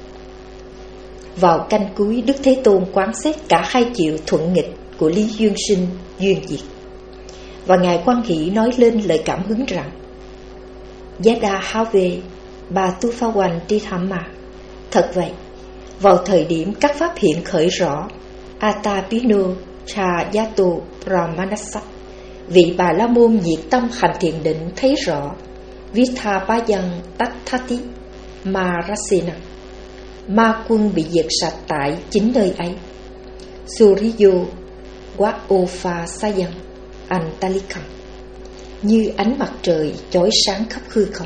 Vào canh cuối, Đức Thế Tôn quán xét cả hai chiều thuận nghịch của lý duyên sinh, duyên diệt. Và Ngài Quan Hỷ nói lên lời cảm hứng rằng: Yada Have Patufawanti Dhamma. Thật vậy, vào thời điểm các pháp hiện khởi rõ, Atapino Cha Yato Brahmanasa, vị Bà La Môn diệt tâm hành thiền định thấy rõ. Vithapayan Tathati Marasena, ma quân bị diệt sạch tại chính nơi ấy. Suriyo Waofa Sayan Antalikam, như ánh mặt trời chói sáng khắp hư không.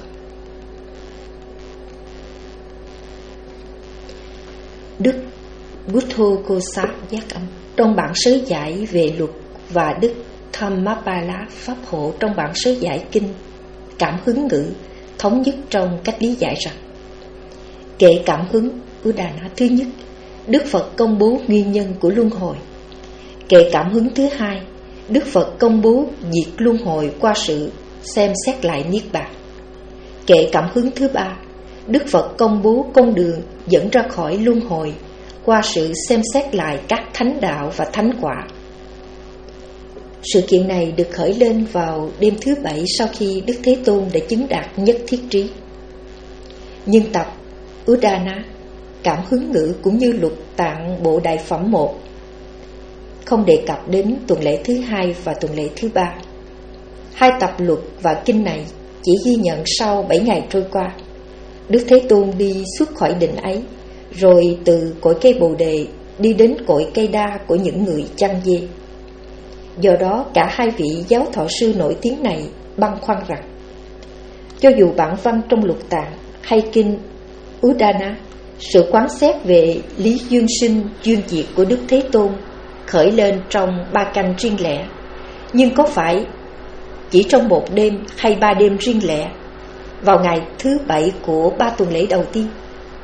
Đức Buddhaghosa Giác Âm trong bản sớ giải về luật và Đức Dhammapala Pháp Hộ trong bản sớ giải kinh cảm hứng ngữ thống nhất trong cách lý giải rằng: kệ cảm hứng Udana thứ nhất, Đức Phật công bố nguyên nhân của luân hồi. Kệ cảm hứng thứ hai, Đức Phật công bố diệt luân hồi qua sự xem xét lại niết bàn. Kệ cảm hứng thứ ba, Đức Phật công bố con đường dẫn ra khỏi luân hồi qua sự xem xét lại các thánh đạo và thánh quả. Sự kiện này được khởi lên vào đêm thứ bảy sau khi Đức Thế Tôn đã chứng đạt nhất thiết trí. Nhưng tập Udana, cảm hứng ngữ cũng như luật tạng bộ đại phẩm một không đề cập đến tuần lễ thứ hai và tuần lễ thứ ba. Hai tập luật và kinh này chỉ ghi nhận sau bảy ngày trôi qua. Đức Thế Tôn đi xuất khỏi định ấy, rồi từ cội cây Bồ Đề đi đến cội cây đa của những người chăn dê. Do đó cả hai vị giáo thọ sư nổi tiếng này băn khoăn rằng: cho dù bản văn trong lục tạng hay kinh Udana, sự quán xét về lý duyên sinh duyên diệt của Đức Thế Tôn khởi lên trong ba canh riêng lẻ, nhưng có phải chỉ trong một đêm hay ba đêm riêng lẻ vào ngày thứ bảy của ba tuần lễ đầu tiên?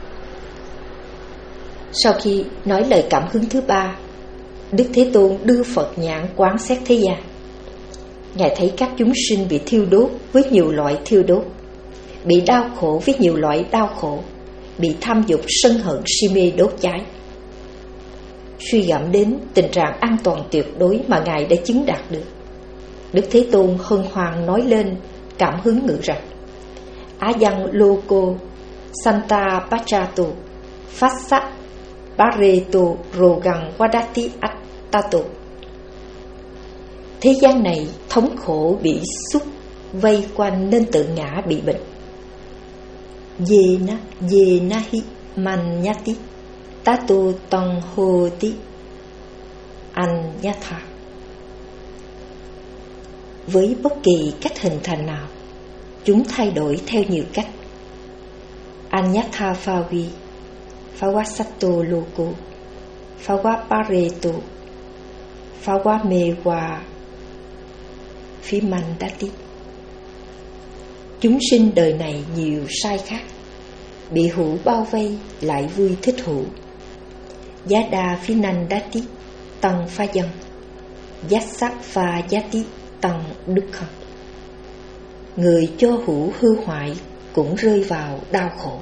Sau khi nói lời cảm hứng thứ ba, Đức Thế Tôn đưa Phật nhãn quán xét thế gian. Ngài thấy các chúng sinh bị thiêu đốt với nhiều loại thiêu đốt, bị đau khổ với nhiều loại đau khổ, bị tham dục sân hận si mê đốt cháy. Suy gẫm đến tình trạng an toàn tuyệt đối mà Ngài đã chứng đạt được, Đức Thế Tôn hân hoan nói lên cảm hứng ngữ rằng: Ayang loko santa pachato phassa pareto rogang wadati attato. Thế gian này thống khổ bị xúc vây quanh nên tự ngã bị bệnh. Yena yenahi manyati Tato Tong Hoti Anyatha. Với bất kỳ cách hình thành nào, chúng thay đổi theo nhiều cách. Anyatha Phavi, Phawasato Loko, Phawapareto, Phawamewa Phimandati. Chúng sinh đời này nhiều sai khác, bị hữu bao vây lại vui thích hữu. Yada Phinandati Tăng Pha Dân, Yassak Pha Yati Tăng Dukha. Người cho hữu hư hoại cũng rơi vào đau khổ.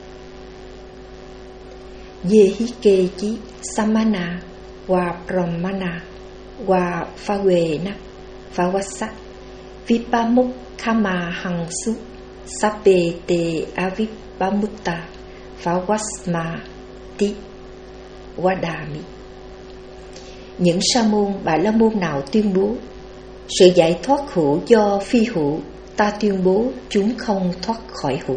Yehike Chi Samana Wa Brahmana Wa Phawena Phawasa Vipamuk Kama Hằng Su Sape Te Avipamutta Phawasma Ti Wadami. Những sa môn Bà La Môn nào tuyên bố sự giải thoát hữu do phi hữu, ta tuyên bố chúng không thoát khỏi hữu.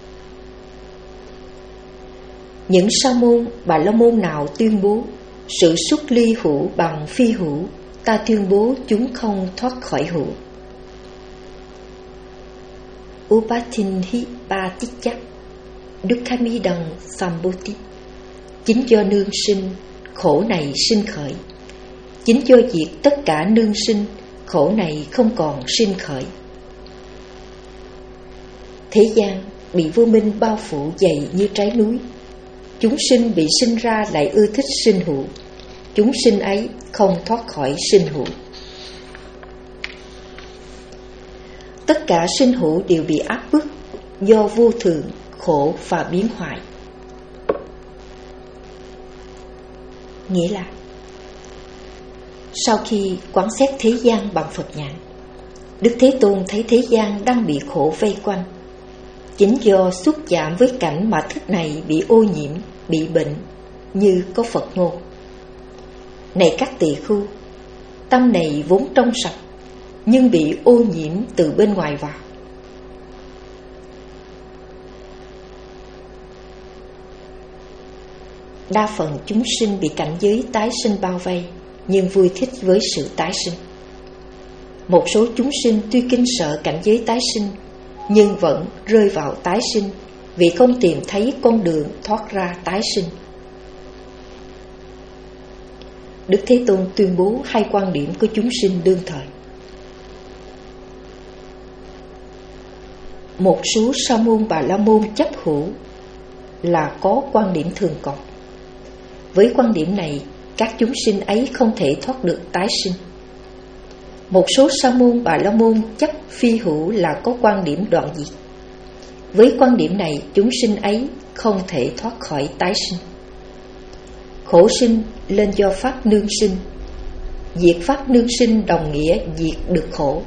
Những sa môn Bà La Môn nào tuyên bố sự xuất ly hữu bằng phi hữu, ta tuyên bố chúng không thoát khỏi hữu. Upatinhi Paticca Dukhamidang Samboti. Chính do nương sinh, khổ này sinh khởi. Chính do diệt tất cả nương sinh, khổ này không còn sinh khởi. Thế gian bị vô minh bao phủ dày như trái núi. Chúng sinh bị sinh ra lại ưa thích sinh hữu. Chúng sinh ấy không thoát khỏi sinh hữu. Tất cả sinh hữu đều bị áp bức do vô thường, khổ và biến hoại. Nghĩa là sau khi quán xét thế gian bằng Phật nhãn, Đức Thế Tôn thấy thế gian đang bị khổ vây quanh. Chính do xúc chạm với cảnh mà thức này bị ô nhiễm, bị bệnh, như có Phật ngôn: này các tỳ khưu, tâm này vốn trong sạch, nhưng bị ô nhiễm từ bên ngoài vào. Đa phần chúng sinh bị cảnh giới tái sinh bao vây, nhưng vui thích với sự tái sinh. Một số chúng sinh tuy kinh sợ cảnh giới tái sinh, nhưng vẫn rơi vào tái sinh vì không tìm thấy con đường thoát ra tái sinh. Đức Thế Tôn tuyên bố hai quan điểm của chúng sinh đương thời. Một số sa môn Bà La Môn chấp hữu là có quan điểm thường còn. Với quan điểm này, các chúng sinh ấy không thể thoát được tái sinh. Một số sa môn Bà La Môn chấp phi hữu là có quan điểm đoạn diệt. Với quan điểm này, chúng sinh ấy không thể thoát khỏi tái sinh. Khổ sinh lên do pháp nương sinh. Diệt pháp nương sinh đồng nghĩa diệt được khổ.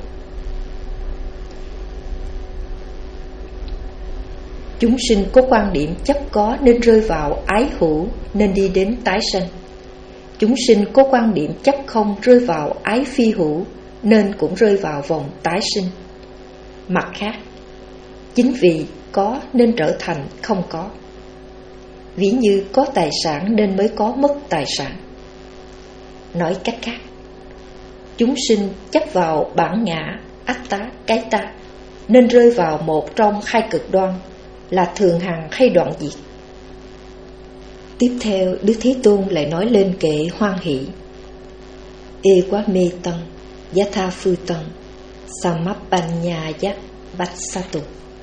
Chúng sinh có quan điểm chấp có nên rơi vào ái hữu, nên đi đến tái sanh. Chúng sinh có quan điểm chấp không rơi vào ái phi hữu, nên cũng rơi vào vòng tái sinh. Mặt khác, chính vì có nên trở thành không có. Ví như có tài sản nên mới có mất tài sản. Nói cách khác, chúng sinh chấp vào bản ngã, ách tá, cái ta, nên rơi vào một trong hai cực đoan là thường hằng hay đoạn diệt. Tiếp theo, Đức Thế Tôn lại nói lên kệ hoan hỷ: E quá mê tân, yatha phu tân, samapanyaya vatsatu.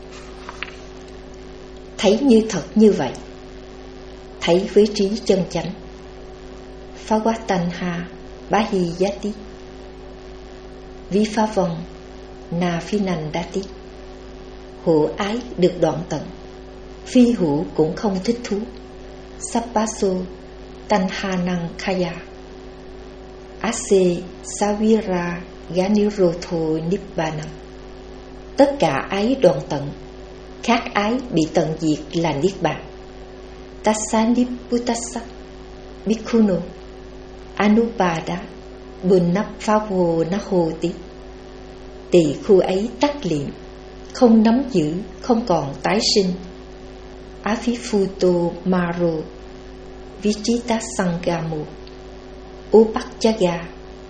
Thấy như thật như vậy, thấy với trí chân chánh. Phawatanha bahiyati viphavon na phinandati. Hữu ái được đoạn tận, phi hữu cũng không thích thú. Sappaso tanhanang khaya ase savira ganirotho nibbanam. Tất cả ái đoạn tận, khác ái bị tận diệt là niết bàn. Tassaniputassa bhikkhuno anupada bunnapphavo nahoti. Tỳ khu ấy tắc liệm, không nắm giữ, không còn tái sinh. Afifuto maro Vichittasangamu Upacchaga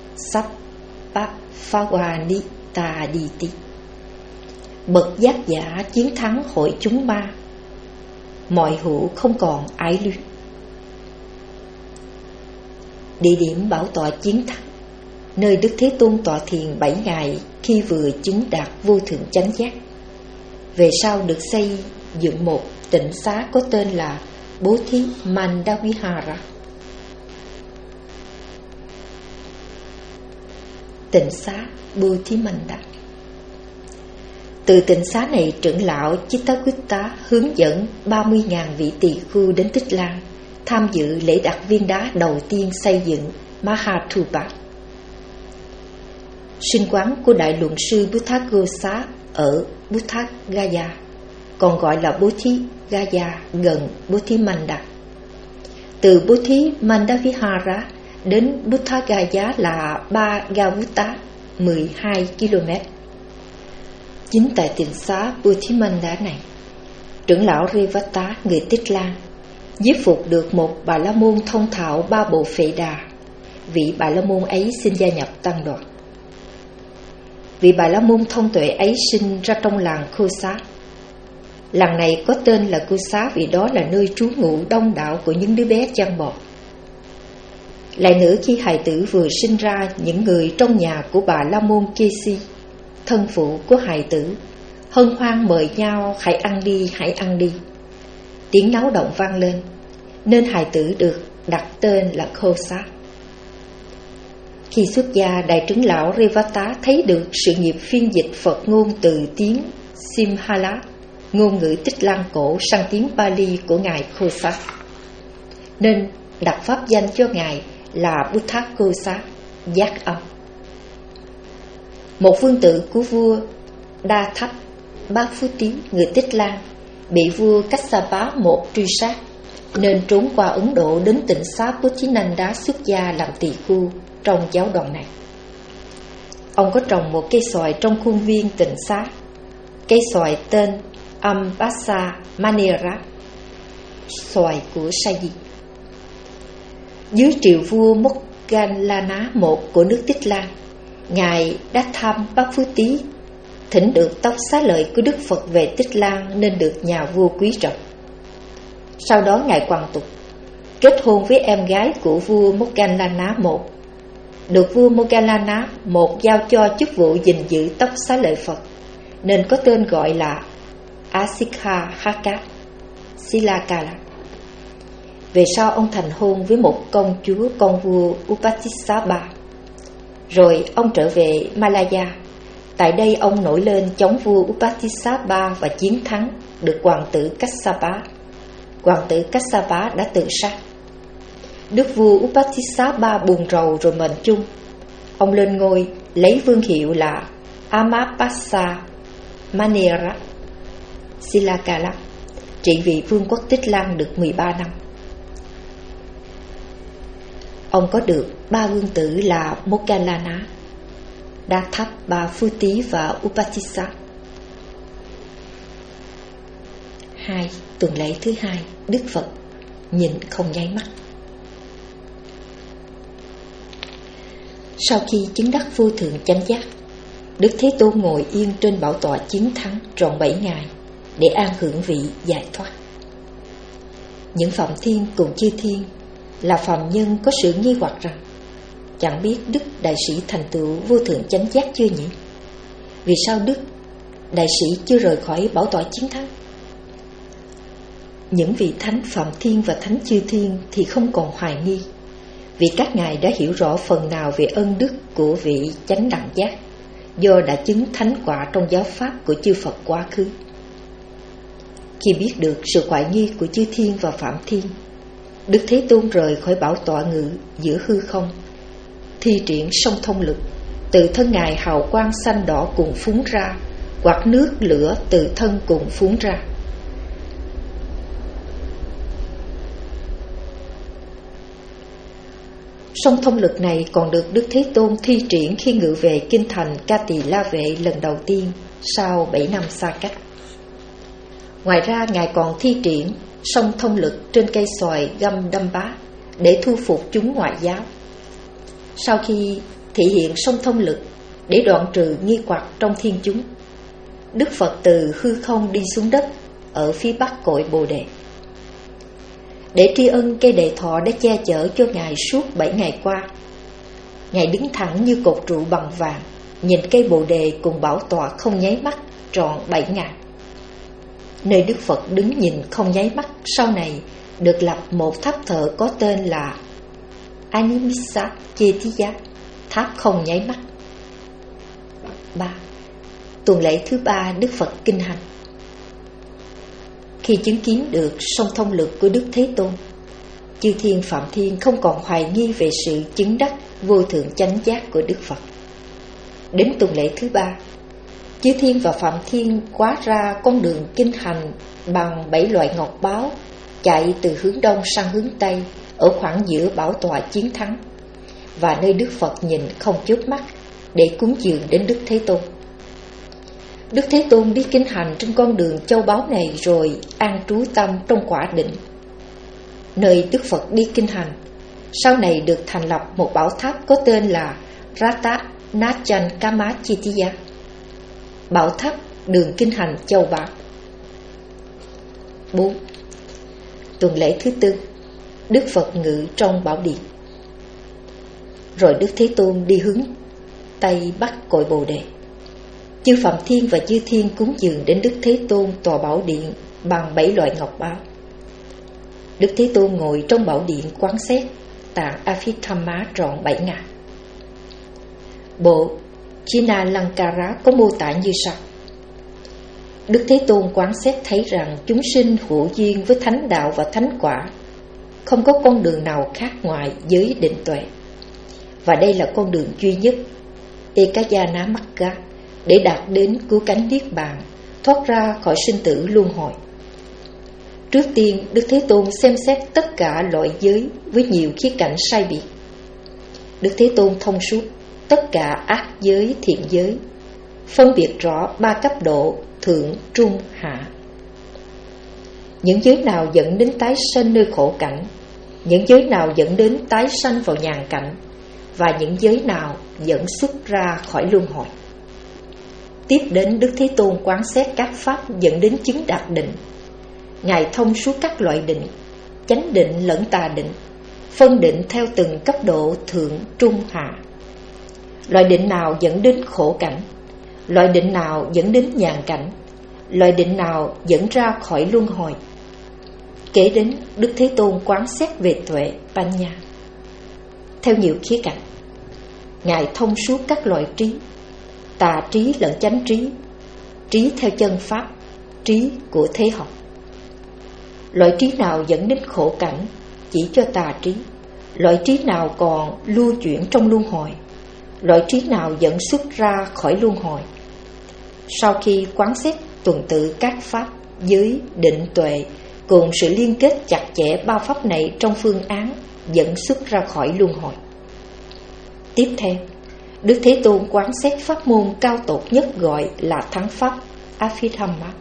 Sappaphawanitaditi. Bậc giác giả chiến thắng hội chúng ma, mọi hữu không còn ái luyến. Địa điểm bảo tọa chiến thắng, nơi Đức Thế Tôn tọa thiền bảy ngày khi vừa chứng đạt vô thượng chánh giác. Về sau được xây dựng một tịnh xá có tên là Bố Thí Mandavihara. Tịnh xá Bố Thí Manda. Từ tịnh xá này, trưởng lão Chittakuta hướng dẫn ba mươi nghìn vị tỳ khưu đến Tích Lan tham dự lễ đặt viên đá đầu tiên xây dựng Mahathupa. Sinh quán của Đại Luận sư Buddhaghosa ở Buddhagaya, còn gọi là Bố Thí Gaya, gần Bố Thí Manda. Từ Bố Thí Mandavihara đến Buddhagaya là ba Gavutta, mười hai ki lô mét. Chính tại tịnh xá Bố Thí Manda này, trưởng lão Revata người Tích Lan giết phục được một Bà La Môn thông thạo ba bộ Phệ Đà. Vị Bà La Môn ấy xin gia nhập tăng đoàn. Vị Bà La Môn thông tuệ ấy sinh ra trong làng Khosa. Làng này có tên là Khosa vì đó là nơi trú ngụ đông đảo của những đứa bé chăn bò. Lại nữa, khi hài tử vừa sinh ra, những người trong nhà của Bà La Môn Kesi, thân phụ của hài tử, hân hoan mời nhau hãy ăn đi, hãy ăn đi. Tiếng náo động vang lên, nên hài tử được đặt tên là Khosa. Khi xuất gia, đại trưởng lão Revata thấy được sự nghiệp phiên dịch Phật ngôn từ tiếng Simhala, ngôn ngữ Tích Lan cổ, sang tiếng Pali của ngài Khosa, nên đặt pháp danh cho ngài là Buddhaghosa, giác âm. Một vương tử của vua Đa Thách Bá Phú Tý người Tích Lan bị vua Kassapa một truy sát, nên trốn qua Ấn Độ đến tỉnh xá Bochinanda xuất gia làm tỳ khưu trong giáo đoàn này. Ông có trồng một cây xoài trong khuôn viên tịnh xá. Cây xoài tên Ambassa Manera, xoài của Sayi. Dưới triều vua Moggallana một của nước Tích Lan, ngài Datham Bá Phú Tý thỉnh được tóc xá lợi của Đức Phật về Tích Lan, nên được nhà vua quý trọng. Sau đó ngài hoàn tục kết hôn với em gái của vua Moggallana một, được vua Moggallana một giao cho chức vụ gìn giữ tóc xá lợi Phật, nên có tên gọi là Asikha Haka Silakala. Về sau ông thành hôn với một công chúa con vua Upatisapa. Rồi ông trở về Malaya. Tại đây ông nổi lên chống vua Upatisapa và chiến thắng, được hoàng tử Kassapa. Hoàng tử Kassapa đã tự sát. Đức vua Upatisapa buồn rầu rồi mệnh chung. Ông lên ngôi lấy vương hiệu là Amapassa Manera Silakala, trị vì vương quốc Tích Lan được mười ba năm. Ông có được ba vương tử là Moggallana, Dathappa Phú Tý và Upatissa. Hai, tuần lễ thứ hai, Đức Phật nhìn không nháy mắt. Sau khi chứng đắc vô thượng chánh giác, Đức Thế Tôn ngồi yên trên bảo tọa chiến thắng trọn bảy ngày để an hưởng vị giải thoát. Những phạm thiên cùng chư thiên là phàm nhân có sự nghi hoặc rằng chẳng biết Đức Đại Sĩ thành tựu vô thượng chánh giác chưa nhỉ? Vì sao Đức Đại Sĩ chưa rời khỏi bảo tọa chiến thắng? Những vị thánh phạm thiên và thánh chư thiên thì không còn hoài nghi, vì các ngài đã hiểu rõ phần nào về ân đức của vị chánh đẳng giác, do đã chứng thánh quả trong giáo pháp của chư Phật quá khứ. Khi biết được sự hoài nghi của chư thiên và phạm thiên, Đức Thế Tôn rời khỏi bảo tọa ngự giữa hư không, thi triển song thông lực. Từ thân ngài hào quang xanh đỏ cùng phúng ra, quạt nước lửa từ thân cùng phúng ra. Song thông lực này còn được Đức Thế Tôn thi triển khi ngự về kinh thành Ca Tỳ La Vệ lần đầu tiên sau bảy năm xa cách. Ngoài ra, Ngài còn thi triển song thông lực trên cây xoài găm đâm bá để thu phục chúng ngoại giáo. Sau khi thể hiện song thông lực để đoạn trừ nghi hoặc trong thiên chúng, Đức Phật từ hư không đi xuống đất ở phía bắc cội Bồ Đề. Để tri ân cây Đệ Thọ đã che chở cho Ngài suốt bảy ngày qua, Ngài đứng thẳng như cột trụ bằng vàng, nhìn cây Bồ Đề cùng bảo tọa không nháy mắt trọn bảy ngày. Nơi Đức Phật đứng nhìn không nháy mắt sau này được lập một tháp thờ có tên là Animissa Chetiya, tháp không nháy mắt. ba. Tuần lễ thứ ba Đức Phật kinh hành. Khi chứng kiến được song thông lực của Đức Thế Tôn, chư thiên Phạm Thiên không còn hoài nghi về sự chứng đắc vô thượng chánh giác của Đức Phật. Đến tuần lễ thứ ba, chư thiên và Phạm Thiên quá ra con đường kinh hành bằng bảy loại ngọc báo, chạy từ hướng đông sang hướng tây ở khoảng giữa bảo tọa chiến thắng, và nơi Đức Phật nhìn không chớp mắt để cúng dường đến Đức Thế Tôn. Đức Thế Tôn đi kinh hành trên con đường châu báu này rồi an trú tâm trong quả định. Nơi Đức Phật đi kinh hành sau này được thành lập một bảo tháp có tên là Ratanachankama Chitiya, bảo tháp đường kinh hành châu báu. bốn. Tuần lễ thứ tư, Đức Phật ngự trong bảo điện. Rồi Đức Thế Tôn đi hướng tây bắc cội Bồ Đề. Chư Phạm Thiên và chư thiên cúng dường đến Đức Thế Tôn tòa bảo điện bằng bảy loại ngọc báo. Đức Thế Tôn ngồi trong bảo điện quán xét tạng Abhidhamma trọn bảy ngày. Bộ Chinalankara có mô tả như sau: Đức Thế Tôn quán xét thấy rằng chúng sinh hữu duyên với thánh đạo và thánh quả, không có con đường nào khác ngoài giới định tuệ, và đây là con đường duy nhất Ekayana Magga để đạt đến cứu cánh niết bàn, thoát ra khỏi sinh tử luân hồi. Trước tiên, Đức Thế Tôn xem xét tất cả loại giới với nhiều khía cạnh sai biệt. Đức Thế Tôn thông suốt tất cả ác giới, thiện giới, phân biệt rõ ba cấp độ thượng, trung, hạ. Những giới nào dẫn đến tái sanh nơi khổ cảnh, những giới nào dẫn đến tái sanh vào nhàn cảnh, và những giới nào dẫn xuất ra khỏi luân hồi. Tiếp đến, Đức Thế Tôn quán xét các pháp dẫn đến chứng đạt định. Ngài thông suốt các loại định, chánh định lẫn tà định, phân định theo từng cấp độ thượng, trung, hạ. Loại định nào dẫn đến khổ cảnh, loại định nào dẫn đến nhàn cảnh, loại định nào dẫn ra khỏi luân hồi. Kế đến, Đức Thế Tôn quán xét về tuệ, Panya. Theo nhiều khía cạnh, Ngài thông suốt các loại trí, tà trí lẫn chánh trí, trí theo chân pháp, trí của thế học. Loại trí nào dẫn đến khổ cảnh chỉ cho tà trí, loại trí nào còn lưu chuyển trong luân hồi, loại trí nào dẫn xuất ra khỏi luân hồi. Sau khi quán xét tuần tự các pháp, giới, định, tuệ cùng sự liên kết chặt chẽ ba pháp này trong phương án dẫn xuất ra khỏi luân hồi. Tiếp theo, Đức Thế Tôn quán xét pháp môn cao tột nhất gọi là thắng pháp Abhidhamma.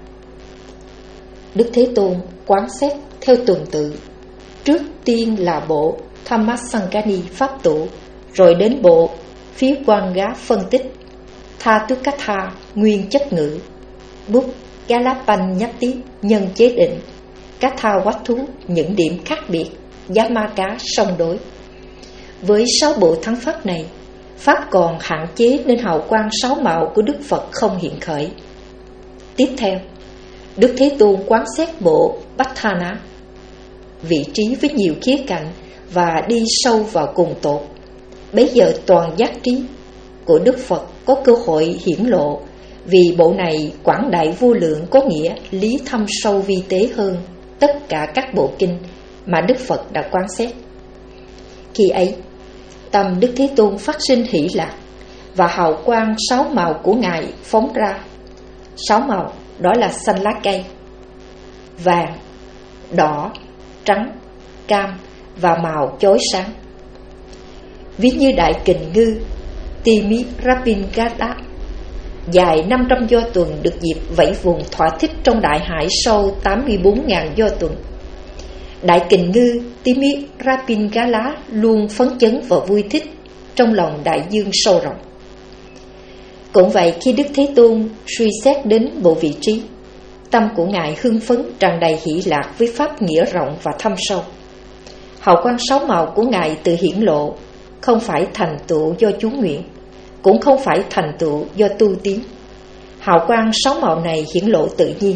Đức Thế Tôn quán xét theo tuần tự, trước tiên là bộ Thammasangani pháp tụ, rồi đến bộ phía quan gá phân tích, Tha Tứ Katha nguyên chất ngữ, bút Galapanyati nhân chế định, Katha Quát Thú những điểm khác biệt, Yamaka song đối. Với sáu bộ thắng pháp này, pháp còn hạn chế nên hào quang sáu màu của Đức Phật không hiện khởi. Tiếp theo, Đức Thế Tôn quán xét bộ Bhatthana, vị trí với nhiều khía cạnh và đi sâu vào cùng tột. Bấy giờ toàn giác trí của Đức Phật có cơ hội hiển lộ, vì bộ này quảng đại vô lượng, có nghĩa lý thâm sâu vi tế hơn tất cả các bộ kinh mà Đức Phật đã quán xét. Khi ấy, tâm Đức Thế Tôn phát sinh hỷ lạc, và hào quang sáu màu của Ngài phóng ra. Sáu màu đó là xanh lá cây, vàng, đỏ, trắng, cam và màu chói sáng. Ví như đại kình ngư Timirapingada dài năm trăm do tuần được dịp vẫy vùng thỏa thích trong đại hải sâu tám mươi bốn nghìn do tuần. Đại kình ngư Timirapingala luôn phấn chấn và vui thích trong lòng đại dương sâu rộng. Cũng vậy, khi Đức Thế Tôn suy xét đến bộ vị trí, tâm của Ngài hưng phấn tràn đầy hỷ lạc với pháp nghĩa rộng và thâm sâu. Hào quang sáu màu của Ngài tự hiển lộ, không phải thành tựu do chú nguyện, cũng không phải thành tựu do tu tiến. Hào quang sáu màu này hiển lộ tự nhiên.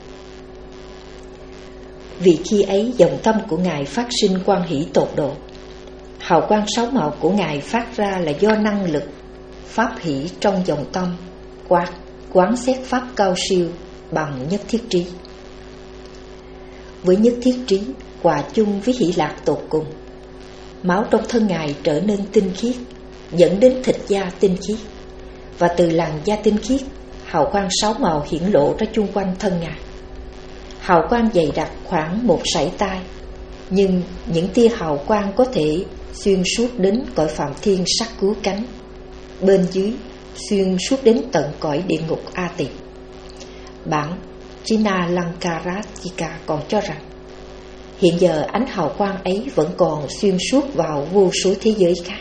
Vì khi ấy dòng tâm của Ngài phát sinh quan hỷ tột độ. Hào quang sáu màu của Ngài phát ra là do năng lực pháp hỷ trong dòng tâm quán, quán xét pháp cao siêu bằng nhất thiết trí. Với nhất thiết trí hòa chung với hỷ lạc tột cùng, máu trong thân Ngài trở nên tinh khiết, dẫn đến thịt da tinh khiết, và từ làn da tinh khiết, hào quang sáu màu hiển lộ ra chung quanh thân Ngài. Hào quang dày đặc khoảng một sải tay, nhưng những tia hào quang có thể xuyên suốt đến cõi phạm thiên sắc cứu cánh, bên dưới xuyên suốt đến tận cõi địa ngục A Tỳ. Bản China Lankaratika còn cho rằng hiện giờ ánh hào quang ấy vẫn còn xuyên suốt vào vô số thế giới khác.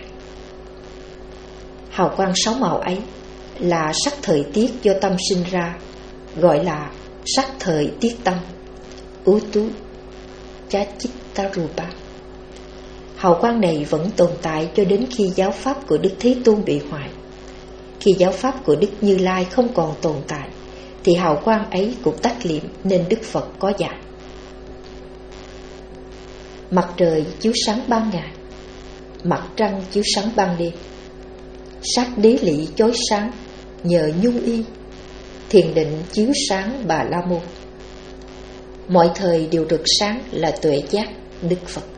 Hào quang sáu màu ấy là sắc thời tiết do tâm sinh ra, gọi là sắc thời tiết tâm, Utu Chachittarupa. Hào quang này vẫn tồn tại cho đến khi giáo pháp của Đức Thế Tôn bị hoại. Khi giáo pháp của Đức Như Lai không còn tồn tại, thì hào quang ấy cũng tắt liệm, nên Đức Phật có dạy: mặt trời chiếu sáng ban ngày, mặt trăng chiếu sáng ban đêm. Sắc đế lị chói sáng nhờ nhung y, thiền định chiếu sáng Bà La Môn. Mọi thời đều rực sáng là tuệ giác Đức Phật.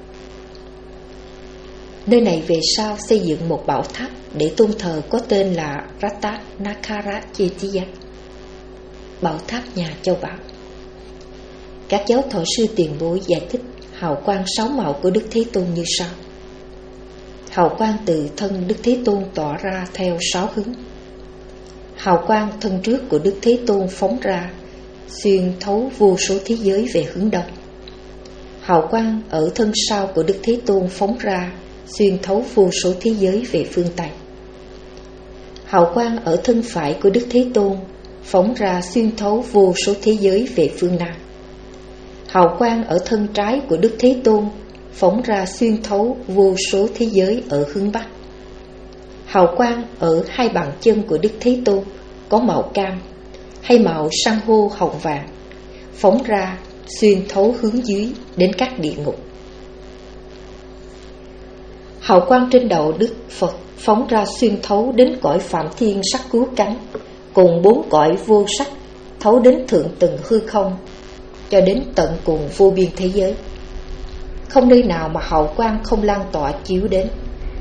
Nơi này về sau xây dựng một bảo tháp để tôn thờ có tên là Ratanakara Chetiya, bảo tháp nhà châu bảo. Các giáo thọ sư tiền bối giải thích hào quang sáu màu của Đức Thế Tôn như sau. Hào quang từ thân Đức Thế Tôn tỏa ra theo sáu hướng. Hào quang thân trước của Đức Thế Tôn phóng ra, xuyên thấu vô số thế giới về hướng đông. Hào quang ở thân sau của Đức Thế Tôn phóng ra, xuyên thấu vô số thế giới về phương Tây. Hào quang ở thân phải của Đức Thế Tôn phóng ra, xuyên thấu vô số thế giới về phương Nam. Hào quang ở thân trái của Đức Thế Tôn phóng ra, xuyên thấu vô số thế giới ở hướng Bắc. Hào quang ở hai bàn chân của Đức Thế Tôn có màu cam hay màu san hô hồng vàng, phóng ra, xuyên thấu hướng dưới đến các địa ngục. Hào quang trên đầu Đức Phật phóng ra, xuyên thấu đến cõi phạm thiên sắc cứu cánh, cùng bốn cõi vô sắc, thấu đến thượng từng hư không, cho đến tận cùng vô biên thế giới. Không nơi nào mà hào quang không lan tỏa chiếu đến.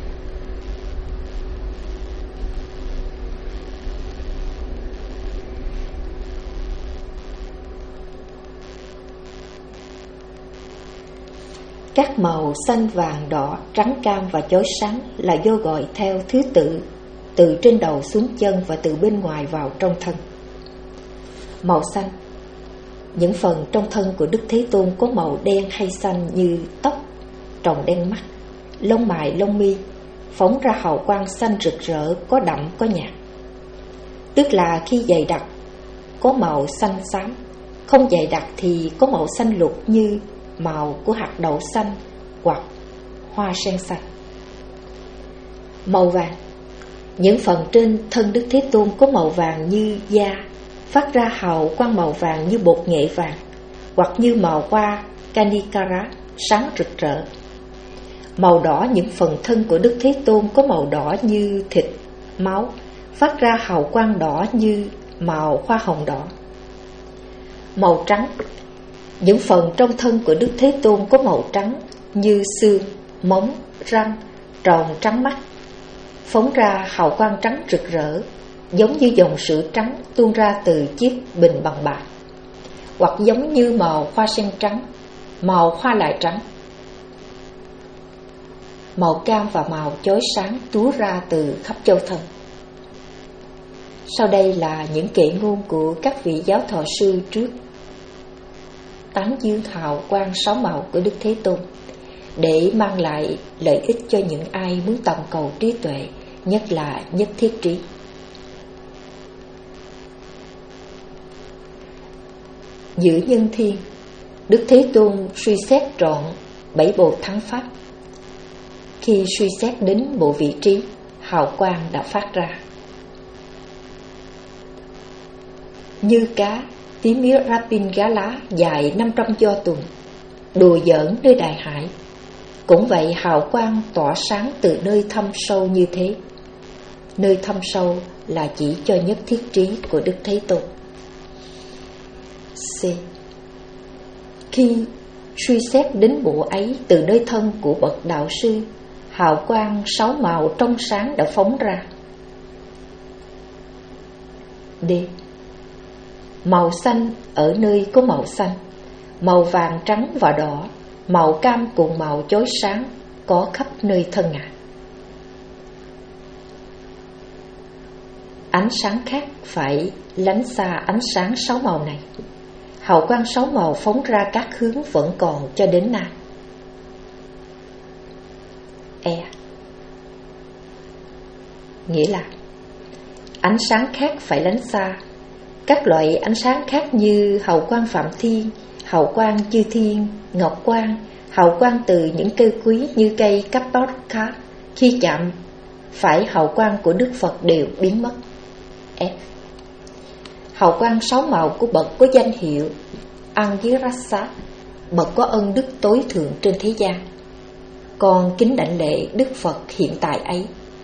Các màu xanh, vàng, đỏ, trắng, cam và chói sáng là do gọi theo thứ tự, từ trên đầu xuống chân và từ bên ngoài vào trong thân. Màu xanh, những phần trong thân của Đức Thế Tôn có màu đen hay xanh như tóc, tròng đen mắt, lông mày, lông mi, phóng ra hào quang xanh rực rỡ, có đậm có nhạt. Tức là khi dày đặc có màu xanh xám, không dày đặc thì có màu xanh lục như màu của hạt đậu xanh hoặc hoa sen xanh. Màu vàng, những phần trên thân Đức Thế Tôn có màu vàng như da, phát ra hào quang màu vàng như bột nghệ vàng, hoặc như màu hoa Kanikara sáng rực rỡ. Màu đỏ, những phần thân của Đức Thế Tôn có màu đỏ như thịt, máu, phát ra hào quang đỏ như màu hoa hồng đỏ. Màu trắng, những phần trong thân của Đức Thế Tôn có màu trắng như xương, móng, răng, tròn trắng mắt, phóng ra hào quang trắng rực rỡ, giống như dòng sữa trắng tuôn ra từ chiếc bình bằng bạc, hoặc giống như màu hoa sen trắng, màu hoa lại trắng. Màu cam và màu chói sáng túa ra từ khắp châu thân. Sau đây là những kệ ngôn của các vị giáo thọ sư trước tán dương hào quang sáu màu của Đức Thế Tôn để mang lại lợi ích cho những ai muốn tầm cầu trí tuệ, nhất là nhất thiết trí. Giữa nhân thiên, Đức Thế Tôn suy xét trọn bảy bộ thắng pháp. Khi suy xét đến bộ vị trí, hào quang đã phát ra. Như cá Timirapingala dài năm trăm do tuần, đùa giỡn nơi đại hải, cũng vậy hào quang tỏa sáng từ nơi thâm sâu như thế. Nơi thâm sâu là chỉ cho nhất thiết trí của Đức Thế Tôn. C. Khi suy xét đến bộ ấy từ nơi thân của bậc đạo sư, hào quang sáu màu trong sáng đã phóng ra. D. Màu xanh ở nơi có màu xanh, màu vàng, trắng và đỏ, màu cam cùng màu chói sáng có khắp nơi thân ngài. Ánh sáng khác phải lánh xa ánh sáng sáu màu này. Hào quang sáu màu phóng ra các hướng vẫn còn cho đến nay. E. Nghĩa là ánh sáng khác phải lánh xa các loại ánh sáng khác như hào quang phạm thiên, hào quang chư thiên, ngọc quang, hào quang từ những cây quý như cây Kapodka, khi chạm phải hào quang của Đức Phật đều biến mất. F. Hào quang sáu màu của bậc có danh hiệu Angirasa, bậc có ân đức tối thượng trên thế gian. Con kính đảnh lễ Đức Phật hiện tại ấy.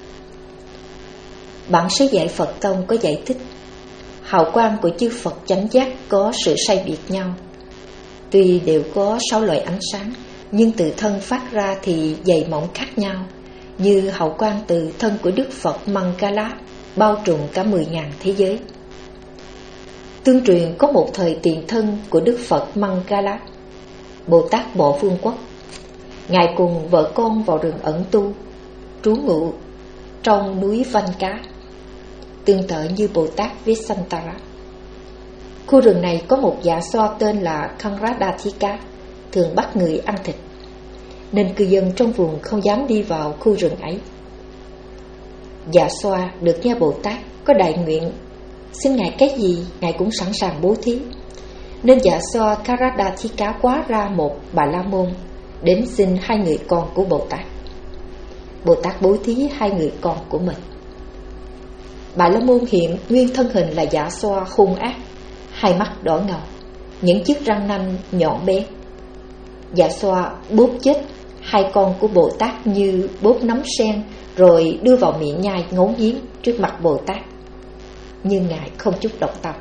Bản sớ dạy Phật Tông có giải thích hào quang của chư Phật chánh giác có sự sai biệt nhau. Tuy đều có sáu loại ánh sáng, nhưng từ thân phát ra thì dày mỏng khác nhau. Như hào quang từ thân của Đức Phật Mangala bao trùm cả mười ngàn thế giới. Tương truyền có một thời tiền thân của Đức Phật Mangala, Bồ Tát Bỏ Vương Quốc. Ngài cùng vợ con vào rừng ẩn tu, trú ngụ trong núi Văn Cá, tương tự như Bồ Tát Visantara. Khu rừng này có một dạ xoa tên là Kangradathika, thường bắt người ăn thịt, nên cư dân trong vùng không dám đi vào khu rừng ấy. Dạ xoa được nghe Bồ Tát có đại nguyện xin Ngài cái gì Ngài cũng sẵn sàng bố thí, nên dạ xoa Kangradathika quá ra một Bà La Môn đến xin hai người con của Bồ Tát. Bồ Tát bố thí hai người con của mình. Bà La Môn hiện nguyên thân hình là dạ xoa hung ác, hai mắt đỏ ngầu, những chiếc răng nanh nhọn bén. Dạ xoa bóp chết hai con của Bồ Tát như bóp nấm sen, rồi đưa vào miệng nhai ngấu nghiến trước mặt Bồ Tát. Nhưng Ngài không chút động tâm.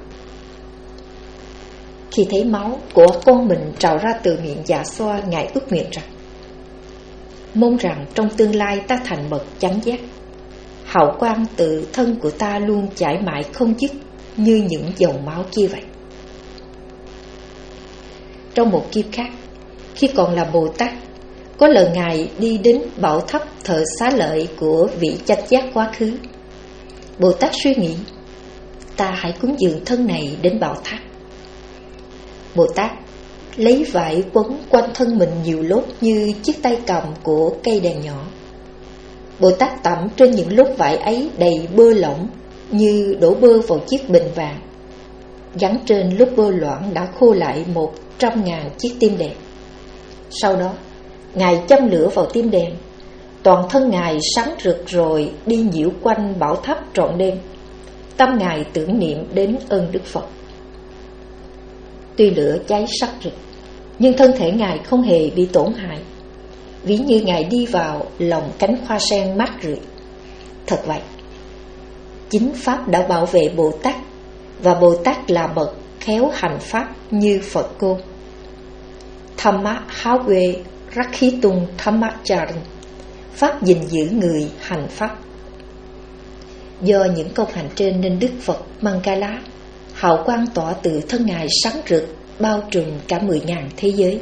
Khi thấy máu của con mình trào ra từ miệng dạ xoa, Ngài ước nguyện rằng mong rằng trong tương lai ta thành bậc chánh giác, hào quang từ thân của ta luôn chảy mãi không dứt như những dòng máu kia vậy. Trong một kiếp khác, khi còn là Bồ Tát, có lần Ngài đi đến bảo tháp thờ xá lợi của vị chánh giác quá khứ. Bồ Tát suy nghĩ, ta hãy cúng dường thân này đến bảo tháp. Bồ Tát lấy vải quấn quanh thân mình nhiều lốt như chiếc tay cầm của cây đèn nhỏ. Bồ Tát tẩm trên những lốt vải ấy đầy bơ lỏng như đổ bơ vào chiếc bình vàng. Gắn trên lớp bơ loãng đã khô lại một trăm ngàn chiếc tim đèn. Sau đó, Ngài châm lửa vào tim đèn. Toàn thân Ngài sáng rực rồi đi nhiễu quanh bảo tháp trọn đêm. Tâm Ngài tưởng niệm đến ơn Đức Phật. Tuy lửa cháy sắc rực, nhưng thân thể Ngài không hề bị tổn hại, ví như Ngài đi vào lòng cánh hoa sen mát rượi. Thật vậy, chính Pháp đã bảo vệ Bồ Tát, và Bồ Tát là bậc khéo hành Pháp như Phật cô. Thamma Hawe Rakhitung Thammacharan, Pháp gìn giữ người hành Pháp. Do những công hành trên nên Đức Phật Mangala, hào quang tỏa từ thân Ngài sáng rực bao trùm cả mười ngàn thế giới.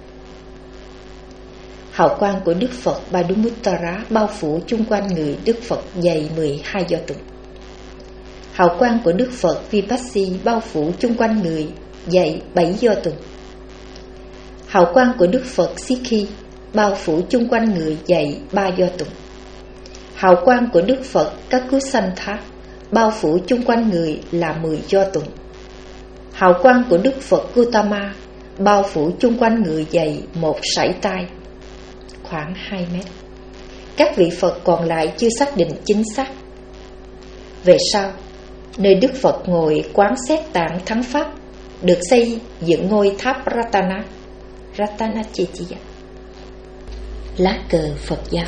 Hào quang của Đức Phật Padumuttara bao phủ chung quanh người Đức Phật dày mười hai do tuần. Hào quang của Đức Phật Vipassi bao phủ chung quanh người dậy bảy do tuần. Hào quang của Đức Phật Sikhi bao phủ chung quanh người dậy ba do tuần. Hào quang của Đức Phật Kakusantha bao phủ chung quanh người là mười do tuần. Hào quang của Đức Phật Gautama bao phủ chung quanh người dày một sải tay, khoảng hai mét. Các vị Phật còn lại chưa xác định chính xác. Về sau, nơi Đức Phật ngồi quán xét tạng thắng pháp được xây dựng ngôi tháp Ratana, Ratanachitiya, lá cờ Phật giáo.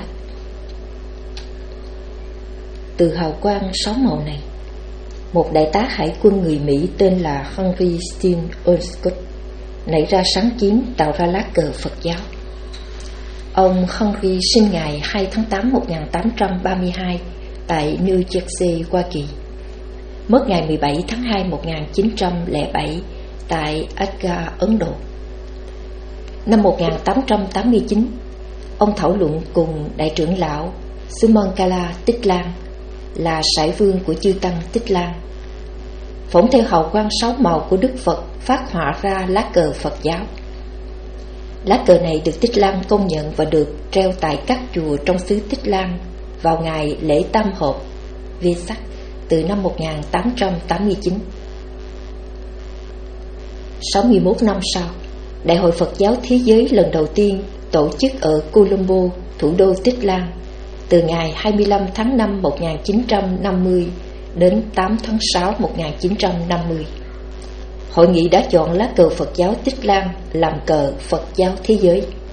Từ hào quang sáu màu này, một đại tá hải quân người Mỹ tên là Henry Steele Olcott nảy ra sáng kiến tạo ra lá cờ Phật giáo. Ông Henry sinh ngày hai tháng tám năm một nghìn tám trăm ba mươi hai tại New Jersey, Hoa Kỳ, mất ngày mười bảy tháng hai năm một nghìn chín trăm lẻ bảy tại Agra, Ấn Độ. Năm một nghìn tám trăm tám mươi chín, ông thảo luận cùng đại trưởng lão Sumangala Tích Lan, là sải vương của chư tăng Tích Lan, phỏng theo hào quang sáu màu của Đức Phật phát họa ra lá cờ Phật giáo. Lá cờ này được Tích Lan công nhận và được treo tại các chùa trong xứ Tích Lan vào ngày lễ Tam Hợp Vesak từ năm một nghìn tám trăm tám mươi chín. sáu mươi mốt năm sau, Đại hội Phật giáo Thế giới lần đầu tiên tổ chức ở Colombo, thủ đô Tích Lan, từ ngày hai mươi lăm tháng năm năm một nghìn chín trăm năm mươi đến tám tháng sáu năm một nghìn chín trăm năm mươi. Hội nghị đã chọn lá cờ Phật giáo Tích Lan làm cờ Phật giáo thế giới.